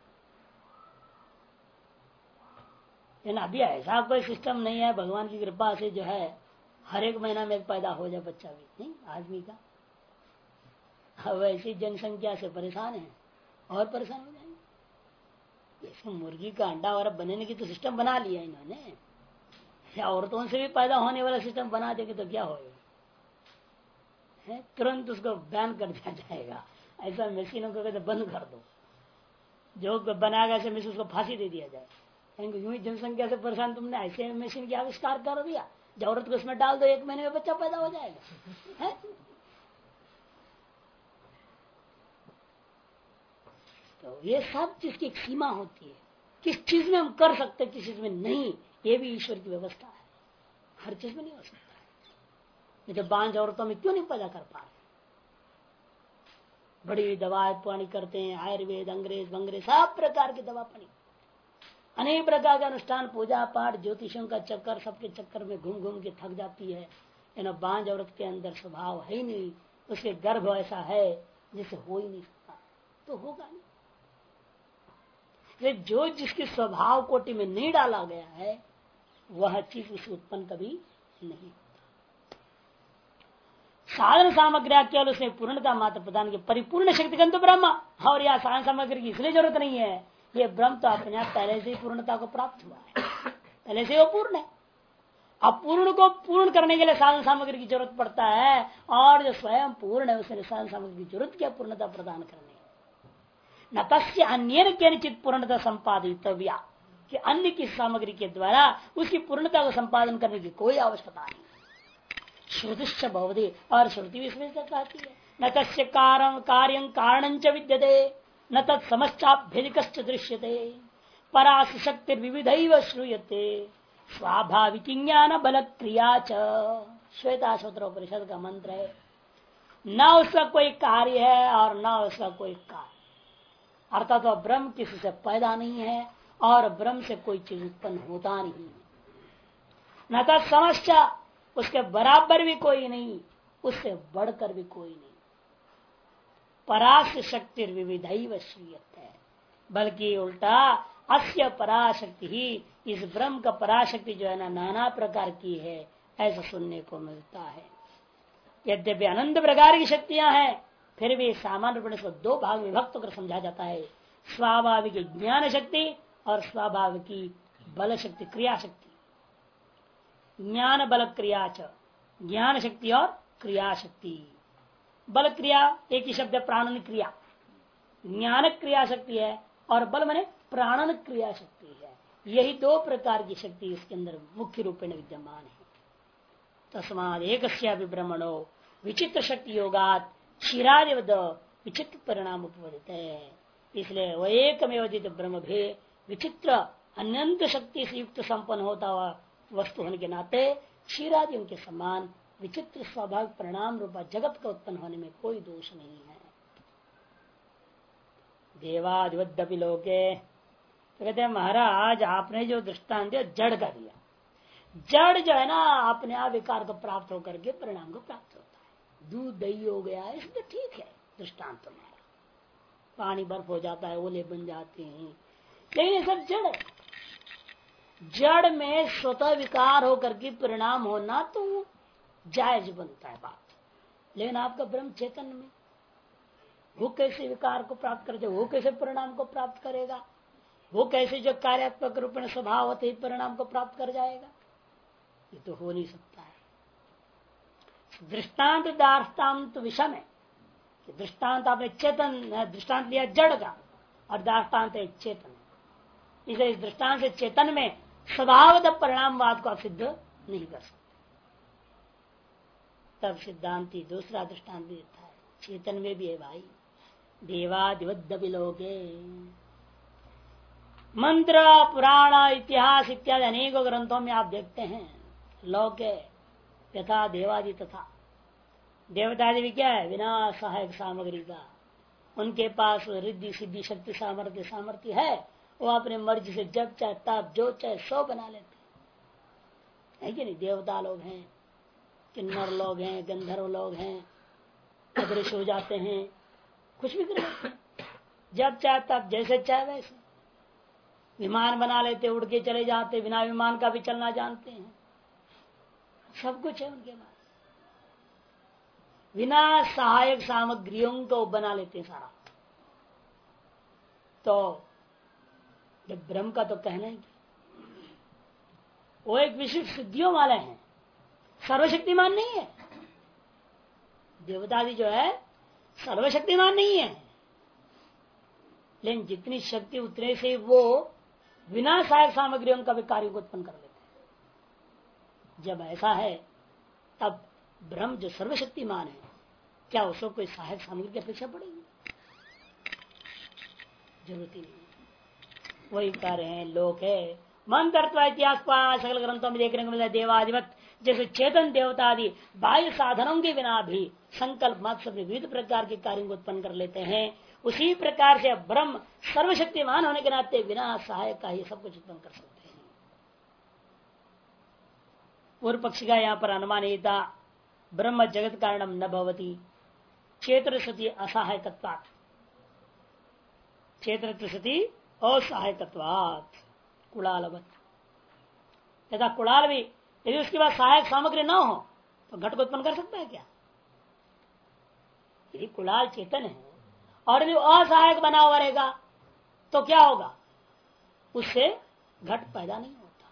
लेकिन अभी ऐसा कोई सिस्टम नहीं है, भगवान की कृपा से जो है हर एक महीना में एक पैदा हो जाए बच्चा भी नहीं आदमी का। अब ऐसी जनसंख्या से परेशान है और परेशान हो जाएंगे। जैसे मुर्गी का अंडा और बनने की तो सिस्टम बना लिया इन्होंने, या औरतों से भी पैदा होने वाला सिस्टम बना देंगे तो क्या होगा? तुरंत उसको बैन कर दिया जाएगा। ऐसा मशीनों को कहते बंद कर दो, जो बनाएगा ऐसे मशीन उसको फांसी दे दिया जाए। यूं ही जनसंख्या से परेशान तुमने ऐसे मशीन की आविष्कार कर दिया, जो औरत को उसमें डाल दो 1 महीने में बच्चा पैदा हो जाएगा। है तो ये सब चीज की एक सीमा होती है, किस चीज में हम कर सकते किस चीज में नहीं, ये भी ईश्वर की व्यवस्था है। हर चीज में नहीं हो सकता है। जब बांझ औरतों में क्यों नहीं पैदा कर पा रहे? बड़ी दवा पानी करते हैं, आयुर्वेद अंग्रेज बंग्रेज सब प्रकार की दवा पानी, अनेक प्रकार के अनुष्ठान, पूजा पाठ, ज्योतिषों का चक्कर, सबके चक्कर में घूम घूम के थक जाती है। बांझ औरत के अंदर स्वभाव है ही नहीं, उसके गर्भ ऐसा है जिससे हो ही नहीं सकता, तो होगा नहीं। जो जिसके स्वभाव कोटि में नहीं डाला गया है वह चीज उसे उत्पन्न कभी नहीं। साधन सामग्री केवल उसने पूर्णता मात्र प्रदान की, परिपूर्ण शक्ति तो ब्रह्म, और यह साधन सामग्री की इसलिए जरूरत नहीं है, ये ब्रह्म तो अपने आप पहले से ही पूर्णता को प्राप्त हुआ है, पहले से वो पूर्ण है। अपूर्ण को पूर्ण करने के लिए साधन सामग्री की जरूरत पड़ता है, और जो स्वयं पूर्ण है उसने साधन सामग्री की जरूरत क्या पूर्णता प्रदान करने। न तस्य अन्य केनचित पूर्णता संपादितव्या, कि अन्य की सामग्री के द्वारा उसकी पूर्णता को संपादन करने की कोई आवश्यकता नहीं। श्रुतिश्च भवति, और श्रुति भी इसमें कहती है न तस्य कार्य कारण च विद्यते न तत्समश्चाभ्यधिकश्च दृश्यते परास शक्ति विविधैव श्रूयते स्वाभाविक ज्ञान बल क्रिया च। श्वेता श्रोत्रोपनिषद का मंत्र है। न उसका कोई कार्य है और न उसका कोई कार्य, अर्थात तो ब्रह्म किसी से पैदा नहीं है और ब्रह्म से कोई चीज उत्पन्न होता नहीं। न तत्समश्चा, उसके बराबर भी कोई नहीं, उससे बढ़कर भी कोई नहीं। पराश शक्ति विविधैव श्रूयते है, बल्कि उल्टा अस्य पराशक्ति ही, इस ब्रह्म का पराशक्ति जो है ना नाना प्रकार की है, ऐसा सुनने को मिलता है। यद्यपि अनंत प्रकार की शक्तियां हैं, फिर भी सामान्य रूप से दो भाग विभक्त कर समझा जाता है, स्वाभाविक ज्ञान शक्ति और स्वाभाविक बल शक्ति, क्रिया शक्ति। ज्ञान बल क्रिया च, ज्ञान शक्ति और क्रिया शक्ति। बल क्रिया एक ही शब्द है, प्राणन क्रिया। ज्ञान क्रिया शक्ति है और बल माने प्राणन क्रिया शक्ति है। यही दो प्रकार की शक्ति इसके अंदर मुख्य रूप में विद्यमान है। तस्माद एक ब्रह्मणो विचित्र शक्ति योगात क्षीरादिवद विचित्र परिणाम उपवदित है। इसलिए वह एकमेवदित ब्रह्म भी विचित्र अनंत शक्ति से युक्त संपन्न होता हुआ वस्तु होने के नाते क्षीरादियों के समान विचित्र स्वाभाविक परिणाम रूपा जगत का उत्पन्न होने में कोई दोष नहीं है। देवादिवद्यपि लोके, तो कहते हैं महाराज आपने जो दृष्टांत दिया जड़ का दिया, जड़ जो है ना अपने आप विकार को प्राप्त होकर के परिणाम को प्राप्त होता है। दूध दही हो गया इसमें ठीक है दृष्टांत तुम्हारा, पानी बर्फ हो जाता है, ओले बन जाते हैं, लेकिन ये सब जड़ है। जड़ में स्वतः विकार होकर के परिणाम होना तो जायज बनता है बात, लेकिन आपका ब्रह्म चेतन में वो कैसे विकार को प्राप्त करे, वो कैसे परिणाम को प्राप्त करेगा, वो कैसे जो कार्यात्मक रूप में स्वभाव होते ही परिणाम को प्राप्त कर जाएगा, ये तो हो नहीं सकता है। दृष्टांत दार्ष्टान्त विषम है, दृष्टांत आपने चेतन दृष्टांत लिया जड़ का और दार्ष्टान्त है चेतन, इसलिए इस दृष्टांत से चेतन में स्वभावतः परिणामवाद को आप सिद्ध नहीं कर सकते। तब सिद्धांति दूसरा दृष्टांत देता है, चेतन में भी है भाई। देवादिवद्यपि लोके, मंत्र पुराण इतिहास इत्यादि अनेकों ग्रंथों में आप देखते हैं लोके यथा देवादि तथा देवतादि भी क्या है, बिना सहायक सामग्री का उनके पास रिद्धि सिद्धि शक्ति सामर्थ्य है, वो अपने मर्जी से जब चाहे तब जो चाहे सो बना लेते हैं कि नहीं। देवता लोग हैं, किन्नर लोग हैं, गंधर्व लोग हैं, अदृश्य हो जाते हैं, कुछ भी कर लेते हैं, जब चाहे तब जैसे चाहे वैसे। विमान बना लेते, उड़ के चले जाते, बिना विमान का भी चलना जानते हैं, सब कुछ है उनके पास। बिना सहायक सामग्रियों को बना लेते हैं सारा। तो जब ब्रह्म का तो कहना है वो एक विशिष्ट सिद्धियों वाले हैं, सर्वशक्तिमान नहीं है। देवतादि जो है सर्वशक्तिमान नहीं है, लेकिन जितनी शक्ति उतने से वो बिना सहायक सामग्रियों का भी कार्य को उत्पन्न कर लेते हैं। जब ऐसा है तब ब्रह्म जो सर्वशक्तिमान है, क्या उसको कोई सहायक सामग्री की अपेक्षा पड़ेगी? जरूरत ही नहीं। वही कार्य है लोक है। मंत्र इतिहास सकल ग्रंथों में देखने को मिलता है देवाधिपत जैसे चेतन देवता आदि बाह्य साधनों के बिना भी संकल्प मात्र से विविध प्रकार के कार्यों को उत्पन्न कर लेते हैं। उसी प्रकार से ब्रह्म सर्वशक्तिमान होने के नाते बिना सहायक का ही सब कुछ उत्पन्न कर सकते हैं। पूर्व पक्षी का यहाँ पर अनुमान ये था, ब्रह्म जगत कारणम न भवती क्षेत्र सती असहायकत्वात्, क्षेत्र सती असहायकत्वात् कुड़ालवत। तथा कुड़ाल भी यदि उसके पास सहायक सामग्री न हो तो घट को उत्पन्न कर सकता है क्या? यदि कुड़ाल चेतन है और यदि असहायक बना हुआ रहेगा तो क्या होगा? उससे घट पैदा नहीं होता।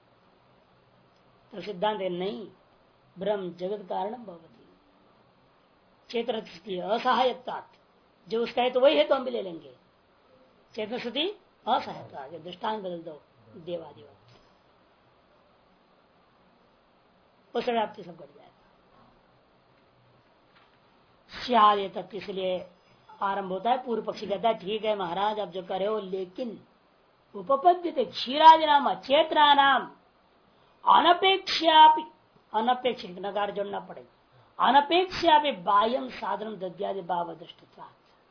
तो सिद्धांत नहीं, ब्रह्म जगत कारणम भवती क्षेत्र असहायकता, जो उसका है तो वही है तो हम भी ले लेंगे। चेतन स्थिति असहायता, दृष्टांत बदल दो देवादिवत, उस व्याप्ति सब घट जाएगा। श्याल तत्व इसलिए आरंभ होता है। पूर्व पक्षी कहता है ठीक है महाराज आप जो करे हो, लेकिन उपपद्यते क्षीरादि नाम चेतना नाम अनपेक्षा, अनपेक्षित नकार जोड़ना पड़ेगा, अनपेक्षा बाह्यम साधन दद्यादि भाव दृष्टित्वा।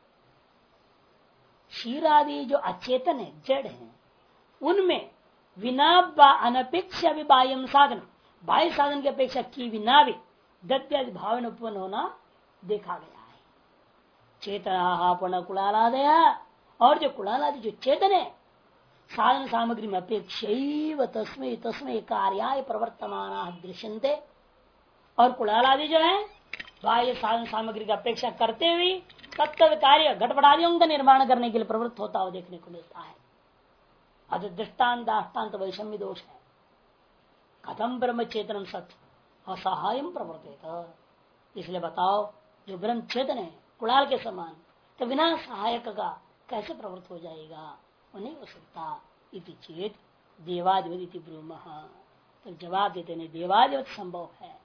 क्षीरादि जो अचेतन है, जड़ है, उनमें बिना अनपेक्षा भी बाह्यम साधन, बाह्य साधन की अपेक्षा की बिना भी दद्यादि भाव में उत्पन्न होना देखा गया है। चेतना पुनः कुलालादया, और जो कुलालादि जो चेतन है साधन सामग्री में अपेक्षा तस्में तस्में कार्याय प्रवर्तमान दृश्यन्ते, और कुलालादि जो है बाह्य साधन सामग्री की अपेक्षा करते हुए तत्त कार्य घटपटादियों का निर्माण करने के लिए प्रवृत्त होता हुआ देखने को मिलता है। अत दृष्टांत दाष्टान्त वैषम्य दोष है। कथम ब्रह्म चेतन सत असहाय प्रवर्तित, इसलिए बताओ जो ब्रह्म चेतन है कुड़ाल के समान, तो बिना सहायक का कैसे प्रवृत्त हो जाएगा? वो नहीं हो सकता। इति चेत देवादिवत ब्रूमः, तो जवाब देते नहीं, देवादिवत संभव है।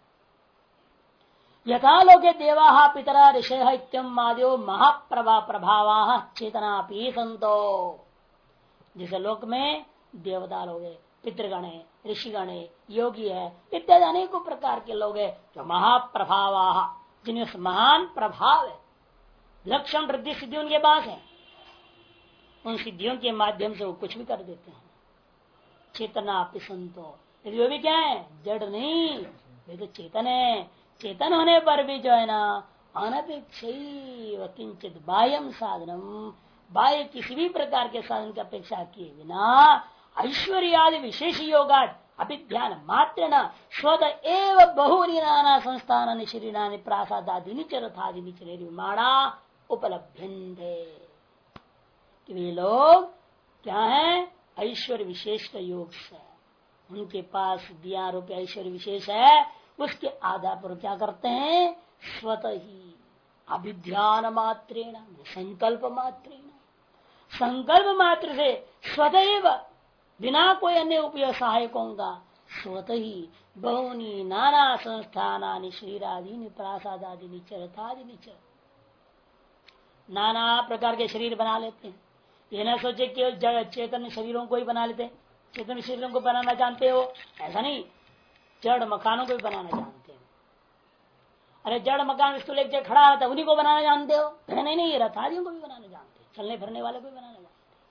यथा लोके देवा पितरा ऋषय इत्यम आद्यो महाप्रभा प्रभावा चेतना पी संतो, जिसे लोक में देवता लोग है, पितृगण है, ऋषिगण है, योगी है, इत्यादि अनेकों प्रकार के लोग है जो महाप्रभावा, जिनमें महान प्रभाव है, लक्षण वृद्धि सिद्धि उनके पास है, उन सिद्धियों के माध्यम से वो कुछ भी कर देते हैं। चेतना पिसंतो, यदि वो भी क्या है? जड़ नहीं, वे तो चेतन है। चेतन होने पर भी जो है ना अनपेक्ष किंचित बाह्यम साधनम, बाह्य किसी भी प्रकार के साधन की अपेक्षा किए बिना ऐश्वर्यादि विशेष योगा अभिध्यान मात्र न स्वत एव बहुनी नाना संस्थान शरीरानि प्रासादादि रथादि निर्माणा उपलभ्यन्ते। वे लोग क्या है? ऐश्वर्य विशेष का योग से, उनके पास दिया रूप ऐश्वर्य विशेष है, उसके आधार पर क्या करते हैं? स्वतः ही अभिध्यान मात्रेण, संकल्प मात्रेण, संकल्प मात्र से स्वतः बिना कोई अन्य उपयोग सहायकों का स्वतः ही बहुनी नाना संस्थानानि शरीरादि प्रासादादि रथादि नाना प्रकार के शरीर बना लेते हैं। ये ना सोचे केवल चेतन शरीरों को ही बना लेते हैं। चेतन शरीरों को बनाना जानते हो ऐसा नहीं, जड़ मकानों को भी बनाना जानते हो। अरे जड़ मकान स्थूल एक जगह खड़ा रहता है, उन्हीं को बनाना जानते हो? नहीं, रथादियों को भी बनाना जानते, चलने फिरने वाले को भी बनाना जानते।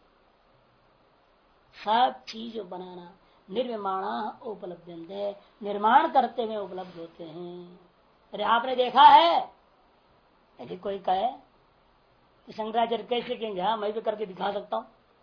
सब चीज बनाना निर्माणा उपलब्ध, निर्माण करते हुए उपलब्ध होते हैं। अरे आपने देखा है? यदि कोई कहे तो शंकराचार्य कैसे कहेंगे? हाँ मैं भी करके दिखा सकता हूं,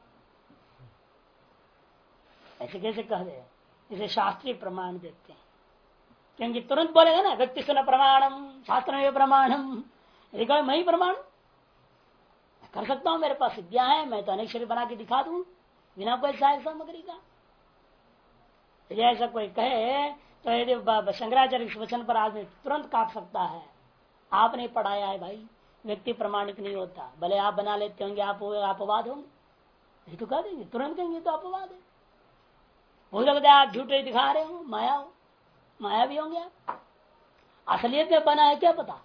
ऐसे कैसे कह दे? इसे शास्त्रीय प्रमाण देते हैं, क्योंकि तुरंत बोलेगा ना व्यक्ति सुन प्रमाणम शास्त्र में प्रमाणम। यदि कहे मैं ही प्रमाण कर सकता हूं, मेरे पास सिद्धियां है, मैं तो अनेक शरीर बना के दिखा दूं बिना कोई सहायक सामग्री का। यदि ऐसा कोई कहे तो यदि शंकराचार्य के वचन पर आदमी तुरंत काट सकता है। आपने पढ़ाया है भाई, व्यक्ति प्रमाणिक नहीं होता, भले आप बना लेते होंगे, आप अपवाद होंगे, ये तो कह देंगे, तुरंत कहेंगे तो अपवाद है। हो सकता है आप झूठे दिखा रहे हो, माया भी होंगे आप, असलियत में बना है क्या पता।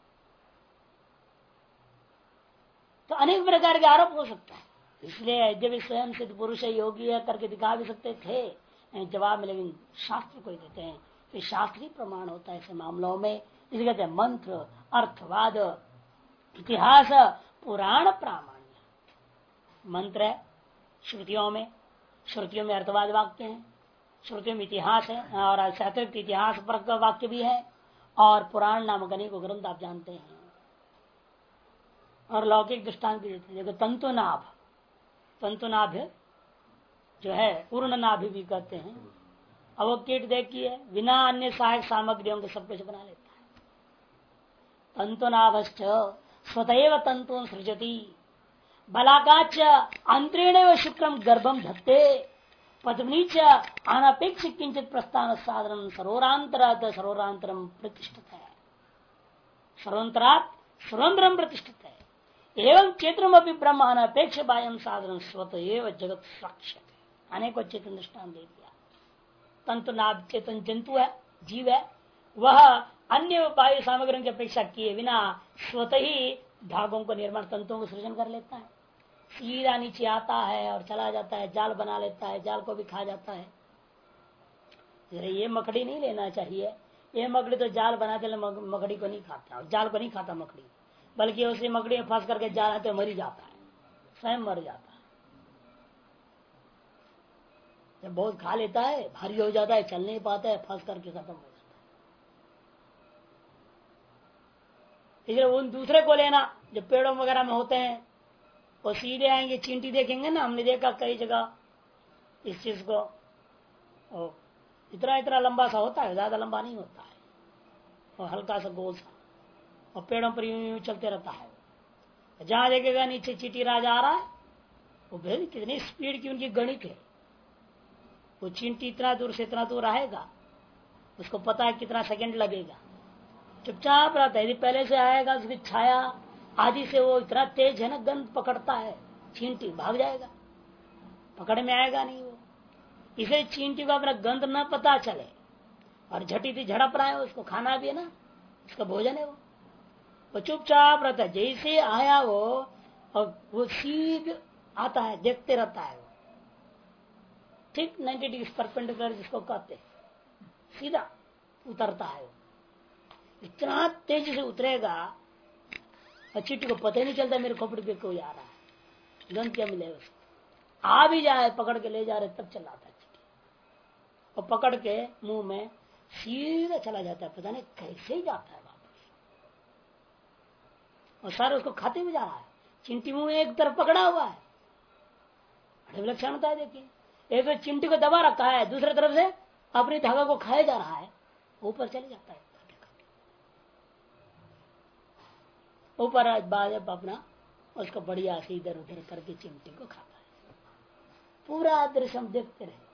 तो अनेक प्रकार के आरोप हो सकता है। इसलिए जब स्वयं सिद्ध पुरुष योगी है करके दिखा भी सकते थे जवाब में, लेकिन शास्त्र को देते हैं कि शास्त्रीय प्रमाण होता है ऐसे मामलों में। इसे कहते हैं मंत्र, अर्थवाद, इतिहास, पुराण प्रामाण्य मंत्र है श्रुतियों में अर्थवाद वाक्य हैं, श्रुतियों में इतिहास है और अतिरिक्त इतिहास पर वाक्य भी है और पुराण नामक अनेक ग्रंथ आप जानते हैं। और लौकिक दृष्टांत भी देते हैं। देखो तंतुनाभ जो है पूर्ण नाभि भी कहते हैं। अब वो कीट देखिए बिना अन्य सहायक सामग्रियों के सब कुछ बना लेता है। तंतुनाभश्च स्वतैव तंतु सृजति बलाकाच अंतरेण शुक्रम गर्भम धत्ते पद्मनी च अनपेक्ष किंचित प्रस्थान साधन सरोरांतरम प्रतिष्ठित है। सर्वंतरम प्रतिष्ठित है। एवं चेतनम अभी ब्रह्म अनपेक्ष बाह्यम साधन स्वतः जगत साक्ष्य अनेकों चेतन दृष्टान दे दिया। तंतु नाभ चेतन जंतु है, जीव है, वह अन्य बाह्य सामग्रियों की अपेक्षा किए बिना स्वतः ही धागों को निर्माण तंतुओं को सृजन कर लेता है। सीधा नीचे आता है और चला जाता है, जाल बना लेता है, जाल को भी खा जाता है। ये मकड़ी नहीं लेना चाहिए। ये मकड़ी तो जाल बनाते मकड़ी को नहीं खाता और जाल को नहीं खाता मकड़ी, बल्कि उसी मकड़ी में फंस करके जाल आते मर जाता है, स्वयं मर जाता है। जब बहुत खा लेता है, भारी हो जाता है, चल नहीं पाता है, फंस करके खत्म हो जाता है। इसलिए उन दूसरे को लेना जो पेड़ों वगैरह में होते हैं, वो सीधे आएंगे, चींटी देखेंगे ना, हमने देखा कई जगह इस चीज को, इतना इतना लंबा सा होता है, ज्यादा लंबा नहीं होता है, और हल्का सा गोल सा, और पेड़ों पर यूं चलते रहता है। जहां देखेगा नीचे चींटी राजा आ रहा है, वो भेद कितनी स्पीड की उनकी गणित है। वो चींटी इतना दूर से इतना दूर आएगा, उसको पता है कितना सेकंड लगेगा, चुपचाप रहता है। यदि पहले से आएगा उसकी छाया आदि से वो इतना तेज है ना, गंध पकड़ता है, चींटी भाग जाएगा, पकड़ में आएगा नहीं वो। इसे चींटी को अपना गंध न पता चले और झटी थी झड़प रहा है, उसको खाना भी है ना, उसका भोजन है वो चुपचाप रहता है। जैसे आया वो और वो सीधे आता है, देखते रहता है वो, ठीक 90 डिग्री परपेंडिकुलर जिसको कहते, सीधा उतरता है वो। इतना तेजी से उतरेगा और चींटी को पता ही नहीं चलता मेरे खोपड़ी पे कोई आ रहा है, गंध क्या मिले उसको। आ भी जाए, पकड़ के ले जा रहे तब चलाता है चींटी, और पकड़ के मुंह में सीधा चला जाता है, पता नहीं कैसे ही जाता है वापस, और सारे उसको खाते भी जा रहा है। चींटी मुंह में एक तरफ पकड़ा हुआ है, बड़े विलक्षण होता है। देखिए, एक तो चींटी को दबा रखा है, दूसरी तरफ से अपनी धागा को खाया जा रहा है, ऊपर चले जाता है, ऊपर बाद अपना उसको बढ़िया से इधर उधर करके चिमटी को खाता है। पूरा दृश्य हम देखते रहे,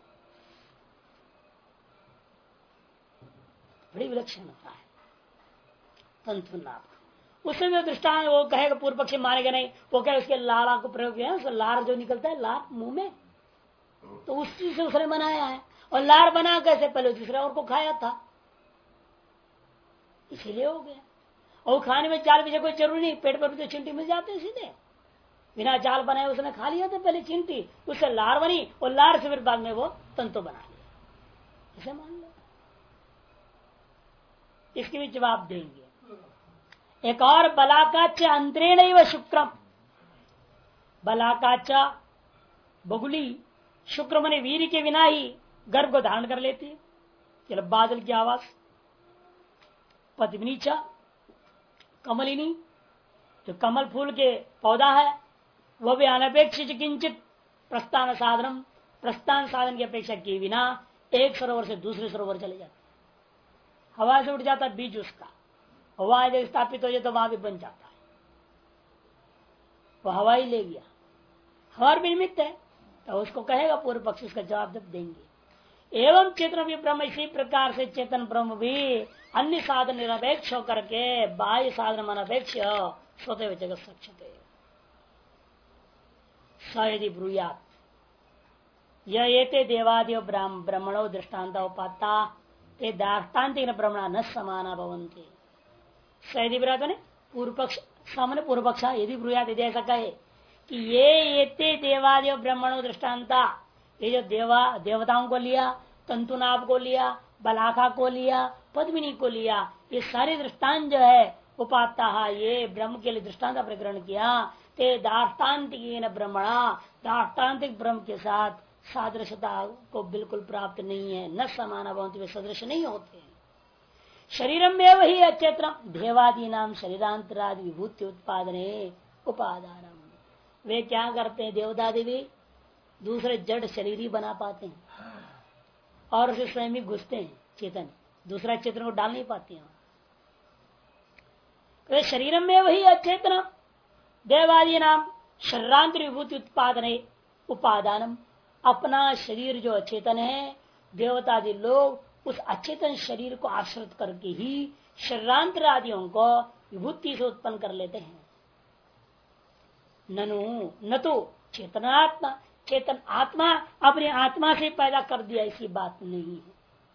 बड़ी विलक्षण होता है तंतु नाभ। उससे भी दृष्टांत वो कहेगा, पूर्व पक्षी मारेगा नहीं, वो कहे उसके लाला को प्रयोग किया, उसका लार जो निकलता है लार मुंह में, तो उसी से उसने बनाया है। और लार बना कैसे, पहले दूसरे और को खाया था, इसीलिए हो गया। और खाने में जाल भी कोई जरूरी नहीं, पेट पर भी तो चींटी मिल जाते सीधे, बिना जाल बनाए उसने खा लिया था पहले चींटी, उससे लार बनी और लार से फिर बाद में वो तंतु बना लिया, इसे मान लो। इसके भी जवाब देंगे। एक और बलाकाच अंतरेण शुक्रम, बलाकाच बगुली शुक्र मने वीर के बिना ही गर्भ को धारण कर लेती है। चलो बादल की आवाज, पद्मिनी कमलिनी जो कमल फूल के पौधा है, वह भी अनपेक्षित किंचित प्रस्थान साधन की अपेक्षा किए बिना एक सरोवर से दूसरे सरोवर चले जाते, हवा से उठ जाता बीज उसका, हवा जब स्थापित हो जाए तो वहां भी बन जाता है, वो हवा ही ले गया, हवा भी निमित्त है, तो उसको कहेगा पूर्व पक्षी, उसका जवाब जब देंगे। एवं चेतन भी ब्रह्म, इसी प्रकार से चेतन ब्रह्म भी अन्य साधन निरपेक्ष होकर के बाह्य साधन अनपेक्ष स्वतः जगत सक्षते सयदि ब्रूयात ये देवादि ब्रह्मणो दृष्टान्त उपाता ते दाष्टान्तिक ब्रह्मणा न समाना भवन्ति। सयदि ब्रूयात ने पूर्व पक्ष, सामान्य पूर्व पक्ष यदि ब्रूयात यदि ऐसा कहे कि ये देवादि ब्रह्मणो दृष्टान्ता, ये जो देवताओं को लिया, तंतुनाभ को लिया, बलाखा को लिया, पद्मिनी को लिया, ये सारे दृष्टांत जो है उपाता ये ब्रह्म के लिए दृष्टांत प्रकरण किया ते दाष्टान्तिक ब्रह्मणा, दाष्टान्तिक ब्रह्म के साथ सादृशता को बिल्कुल प्राप्त नहीं है, न समान भवंति, वे सदृश नहीं होते। शरीरम में वही अचेतन देवादी नाम शरीरांतरादि विभूति उत्पादने उपादानम, वे क्या करते हैं देवता देवी दूसरे जड़ शरीर ही बना पाते हैं और उसे स्वयं ही घुसते हैं, चेतन दूसरा चेतन को डाल नहीं पाते हैं। वे शरीरम में वही अचेतन देवादी नाम शरीरांतर विभूति उत्पादने उपादानम, अपना शरीर जो अचेतन है देवतादि लोग उस अचेतन शरीर को आश्रित करके ही शरीरांतर आदियों को विभूति से उत्पन्न कर लेते हैं। ननु न तो चेतनात्मा, चेतन आत्मा अपनी आत्मा से पैदा कर दिया ऐसी बात नहीं है।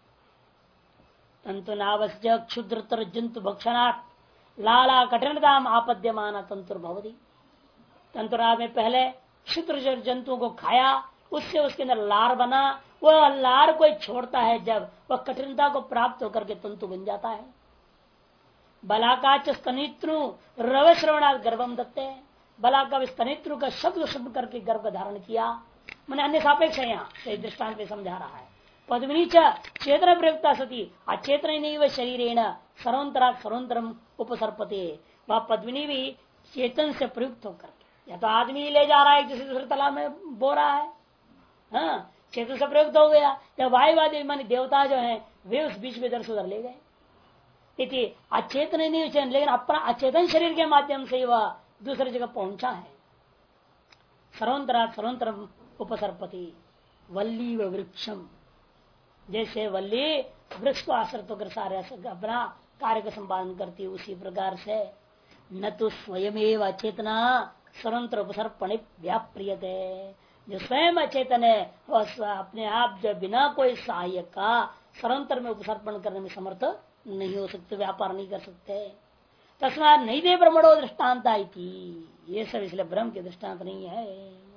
तंतु नावश्यक क्षुद्रतर जंतु भक्षणात् लाला कठिनताम आपद्यमान तंतुर भवति, तंतुरा में पहले क्षुद्र जंतुओं को खाया, उससे उसके अंदर लार बना, वह लार को छोड़ता है जब वह कठिनता को प्राप्त होकर के तंतु बन जाता है। बलाकाच स्तनित्रु रव श्रवणात् गर्भम दत्ते, बलाका स्तनित्रु का शब्द शब्द करके गर्भ धारण किया, मैंने अन्य सापेक्ष है यहाँ दृष्टांत में समझा रहा है। पद्मिनी चेतन प्रयुक्ता सती अचेतन नहीं वह शरीर सर्वंतरा सर्वंतरम उपसर्पते, वह पद्मिनी भी चेतन से प्रयुक्त होकर, या तो आदमी ले जा रहा है किसी दूसरे तालाब में बो रहा है, हाँ चेतन से प्रयुक्त हो गया, या वायुवादी मानी देवता जो है वे उस बीच में इधर से उधर ले गए, इति अचेतन नहीं चेतन, लेकिन अपना अचेतन शरीर के माध्यम से वह दूसरी जगह पहुंचा है। सर्वंतरा सर्वंतरम उपसर्पति वल्ली व वृक्षम, जैसे वल्ली वृक्ष को आश्रित होकर सारे अपना कार्य का संपादन करती है, उसी प्रकार से न तो स्वयं अचेतना स्वतंत्र उपसर्पणि व्याप्रियते, जो स्वयं अचेतन है वह अपने आप जो बिना कोई सहायक का स्वतंत्र में उपसर्पण करने में समर्थ नहीं हो सकते, व्यापार नहीं कर सकते। तस्मात् नहीं दे ब्रह्मणो दृष्टान्त आई थी, ये सब इसलिए ब्रह्म के दृष्टांत नहीं है।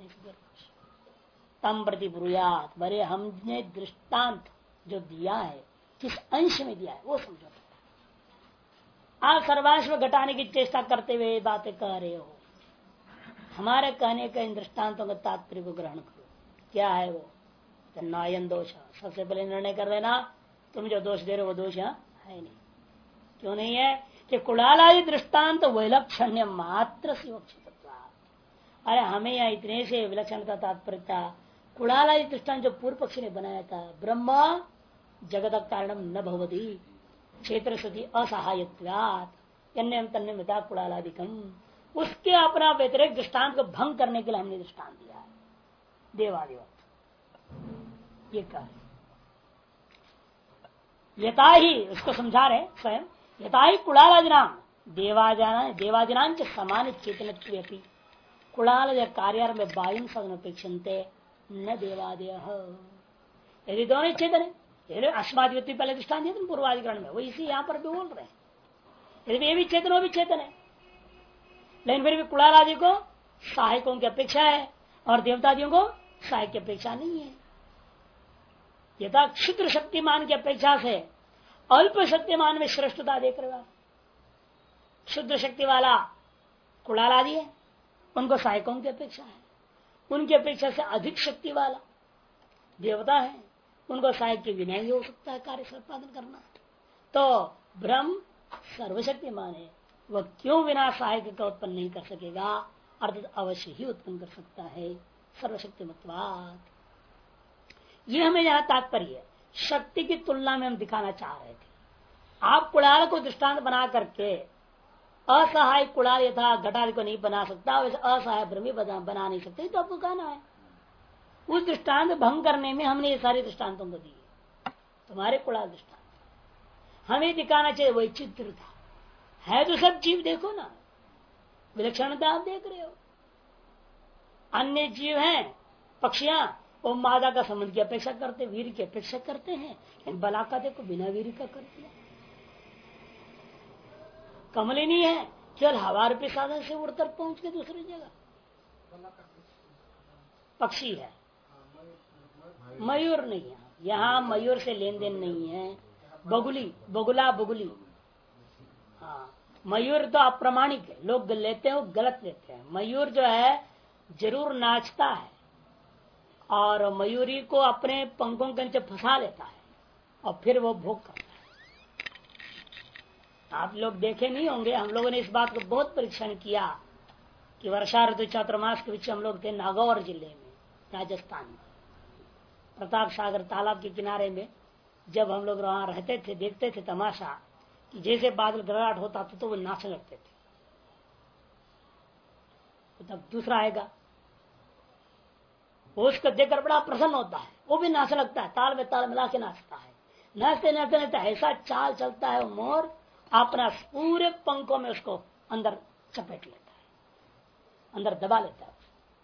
तम प्रति ब्रूयात, बरे हमने दृष्टांत जो दिया है किस अंश में दिया है वो समझो। आप सर्वांश में घटाने की चेष्टा करते हुए बातें कह रहे हो, हमारे कहने का इन दृष्टांतों का तात्पर्य को ग्रहण करो। क्या है वो? नायन दोष। सबसे पहले निर्णय कर देना तुम जो दोष दे रहे हो वो दोष है नहीं। क्यों नहीं है? कि कुलालादि दृष्टांत वैलक्षण्य मात्र से वक्षित। अरे हमें यहाँ इतने से विलक्षणता तात्पर्य था, कुलालादि दृष्टांत जो पूर्व पक्षी ने बनाया था, ब्रह्म जगत कारणम न भवती क्षेत्र सती असहायत्वात् तन्यम तन्यमिता कुलालादिकम, उसके अपना व्यतिरिक्त दृष्टांत को भंग करने के लिए हमने दृष्टांत दिया है देवादिवत। ये कहा यथा ही उसको समझा रहे स्वयं, यथा ही कुलालादिनाम देवादिनाम च समान चेतन कुलाल कार्य में वायु सदन अपेक्षन्ते न देवादय, यदि दोनों चेतन है अस्मादिवत्ति पहले दृष्टांत दिया पूर्वाधिकरण में, वो इसी यहाँ पर भी बोल रहे हैं। यदि ये भी चेतन वो भी चेतन है, लेकिन फिर भी कुलाल आदि को सहायकों की अपेक्षा है और देवतादियों को सहायक की अपेक्षा नहीं है। यथा क्षुद्र शक्तिमान की अपेक्षा से अल्प शक्तिमान में श्रेष्ठता देख रहे हो। क्षुद्र शक्ति वाला कुलाल आदि है, उनको सहायकों की अपेक्षा है, उनकी अपेक्षा से अधिक शक्ति वाला देवता है, उनको सहायक के बिना ही हो सकता है कार्य संपादन करना। तो ब्रह्म सर्वशक्तिमान है, वह क्यों बिना सहायक का उत्पन्न नहीं कर सकेगा? अर्थात अवश्य ही उत्पन्न कर सकता है सर्वशक्तिमत्वात्। ये हमें यहाँ तात्पर्य है, शक्ति की तुलना में हम दिखाना चाह रहे थे। आप कुड़ाल को दृष्टांत बना करके असहाय कुड़ाल यथा घटाल को नहीं बना सकता, वैसे असहाय ब्रह्म बना नहीं सकते, तो आपको कहना है उस दृष्टांत भंग करने में हमने ये सारे दृष्टांतों को दिए। तुम्हारे कुड़ाल दृष्टांत हमें दिखाना चाहिए वही चित्र था, है तो सब जीव देखो ना, विलक्षणता आप देख रहे हो। अन्य जीव हैं पक्षियां, वो मादा का संबंध की अपेक्षा करते, वीर की अपेक्षा करते हैं, लेकिन बला का देखो बिना वीर का करते हैं। कमलिनी है, केवल हवा रूपी साधन से उड़कर पहुंच के दूसरी जगह। पक्षी है, मयूर नहीं है, यहाँ मयूर से लेन देन नहीं है। बगुली, बगुला बगुली, हाँ मयूर तो अप्रामाणिक है, लोग लेते हैं वो गलत लेते हैं। मयूर जो है जरूर नाचता है और मयूरी को अपने पंखों के नीचे फंसा लेता है और फिर वो भोग करता है। आप लोग देखे नहीं होंगे, हम लोगों ने इस बात को बहुत परीक्षण किया कि वर्षा ऋतु चातुर्मास के बीच हम लोग थे नागौर जिले में, राजस्थान में, प्रताप सागर तालाब के किनारे में। जब हम लोग वहां रहते थे देखते थे तमाशा कि जैसे बादल गड़गड़ाहट होता था तो वो नाचने लगते थे। तो तब दूसरा आएगा, वो उसको देखकर बड़ा प्रसन्न होता है, वो भी नाचने लगता है, ताल में ताल मिला के नाचता है। नाचते नाचते नाचते ऐसा चाल चलता है वो मोर, अपना पूरे पंखों में उसको अंदर चपेट लेता है, अंदर दबा लेता है।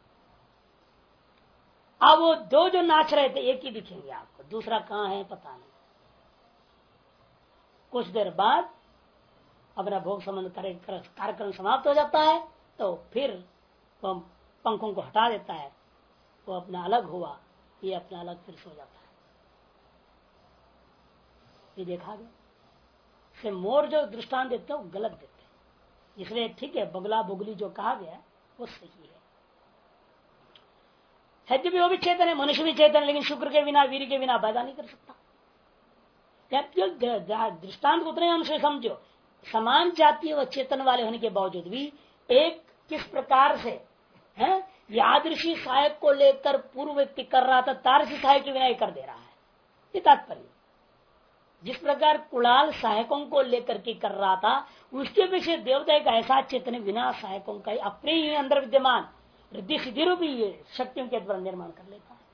अब वो दो जो नाच रहे थे एक ही दिखेंगे आपको, दूसरा कहां है पता नहीं। कुछ देर बाद अपना भोग संबंध कार्यक्रम समाप्त हो जाता है तो फिर वो पंखों को हटा देता है, वो अपना अलग हुआ, ये अपना अलग फिर सो जाता है। ये देखा गया से मोर जो दृष्टांत देते हैं वो गलत देते हैं, इसलिए ठीक है बगला बुगली जो कहा गया वो सही है। यद्यपि वो भी चेतन है, मनुष्य भी चेतन है, लेकिन शुक्र के बिना वीर के बिना पैदा नहीं कर सकता। दृष्टांत को उतने हमसे समझो, समान जातीय व चेतन वाले होने के बावजूद भी एक किस प्रकार से है यादृशी सहायक को लेकर पूर्व व्यक्ति कर रहा था, तारसी सहायक के बिना कर दे रहा है। ये तात्पर्य जिस प्रकार कुलाल सहायकों को लेकर के कर रहा था, उसके पीछे देवता एक ऐसा चेतन बिना सहायकों का अपने ही अंदर विद्यमान रिद्धि सिद्धि रूपी शक्तियों के द्वारा निर्माण कर लेता है।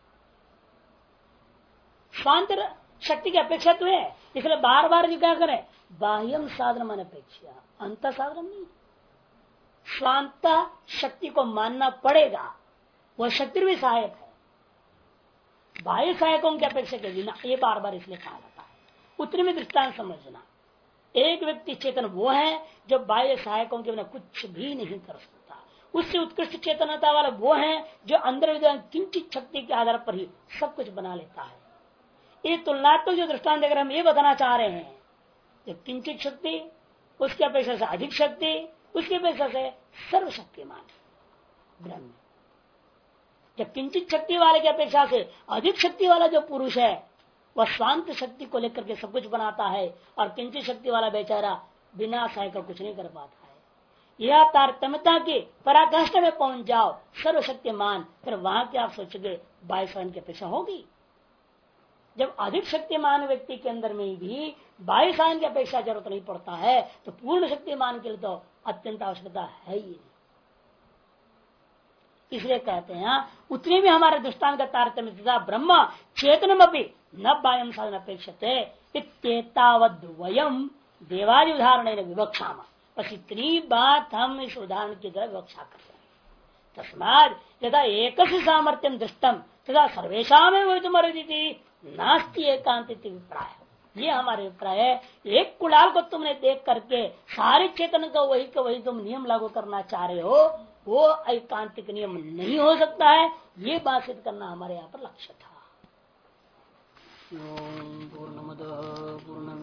स्वांतर शक्ति की अपेक्षा तो है, इसलिए बार बार भी क्या करें, बाह्यम साधन मन अपेक्षा, अंत साधन नहीं। स्वांत शक्ति को मानना पड़ेगा, वह शक्ति भी सहायक है, बाह्य सहायकों की अपेक्षा के बिना, ये बार बार इसलिए कहा जाता है। उतने में दृष्टांत समझना, एक व्यक्ति चेतन वो है जो बाह्य सहायकों के बिना कुछ भी नहीं कर सकता। उससे उत्कृष्ट चेतनता वाला वो है जो अंदर किंचित शक्ति के आधार पर ही सब कुछ बना लेता है। ये तुलनात्मक जो दृष्टांत देकर हम ये बताना चाह रहे हैं, जो किंचित शक्ति उसकी अपेक्षा से अधिक शक्ति, उसकी अपेक्षा से सर्वशक्तिमान ब्रह्म। जब किंचित शक्ति वाले की अपेक्षा से अधिक शक्ति वाला जो पुरुष है वह स्वांत शक्ति को लेकर के सब कुछ बनाता है, और किंचित शक्ति वाला बेचारा बिना सहाय का कुछ नहीं कर पाता है। यह तारतम्यता के पराकाष्ठा में पहुंच जाओ सर्वशक्तिमान, फिर वहां के आप सोचोगे बाह्य साधन की अपेक्षा होगी। जब अधिक शक्तिमान व्यक्ति के अंदर में भी बाह्य साधन की अपेक्षा जरूरत नहीं पड़ता है, तो पूर्ण शक्तिमान के लिए तो अत्यंत आवश्यकता है ही नहीं। इसलिए कहते हैं उतने भी हमारे दृष्टांत का तारतम्य ब्रह्म चेतनम अपनी न बाह्यम साधन अपेक्षते वयम देवादि उदाहरण विवक्षा। बस इतनी बात हम इस उदाहरण की तरह विवक्षा कर रहे हैं। तस्माद यदा एक सामर्थ्यम दृष्टम तथा सर्वेशा में नास्ति एकांत अभिप्राय। ये हमारे अभिप्राय है। एक कुलाल को तुमने देख करके सारे चेतन का वही तुम नियम लागू करना चाह रहे हो, वो एकांतिक नियम नहीं हो सकता है। ये बात सिद्ध करना हमारे यहाँ पर लक्ष्य था। पूर्णमद पूर्ण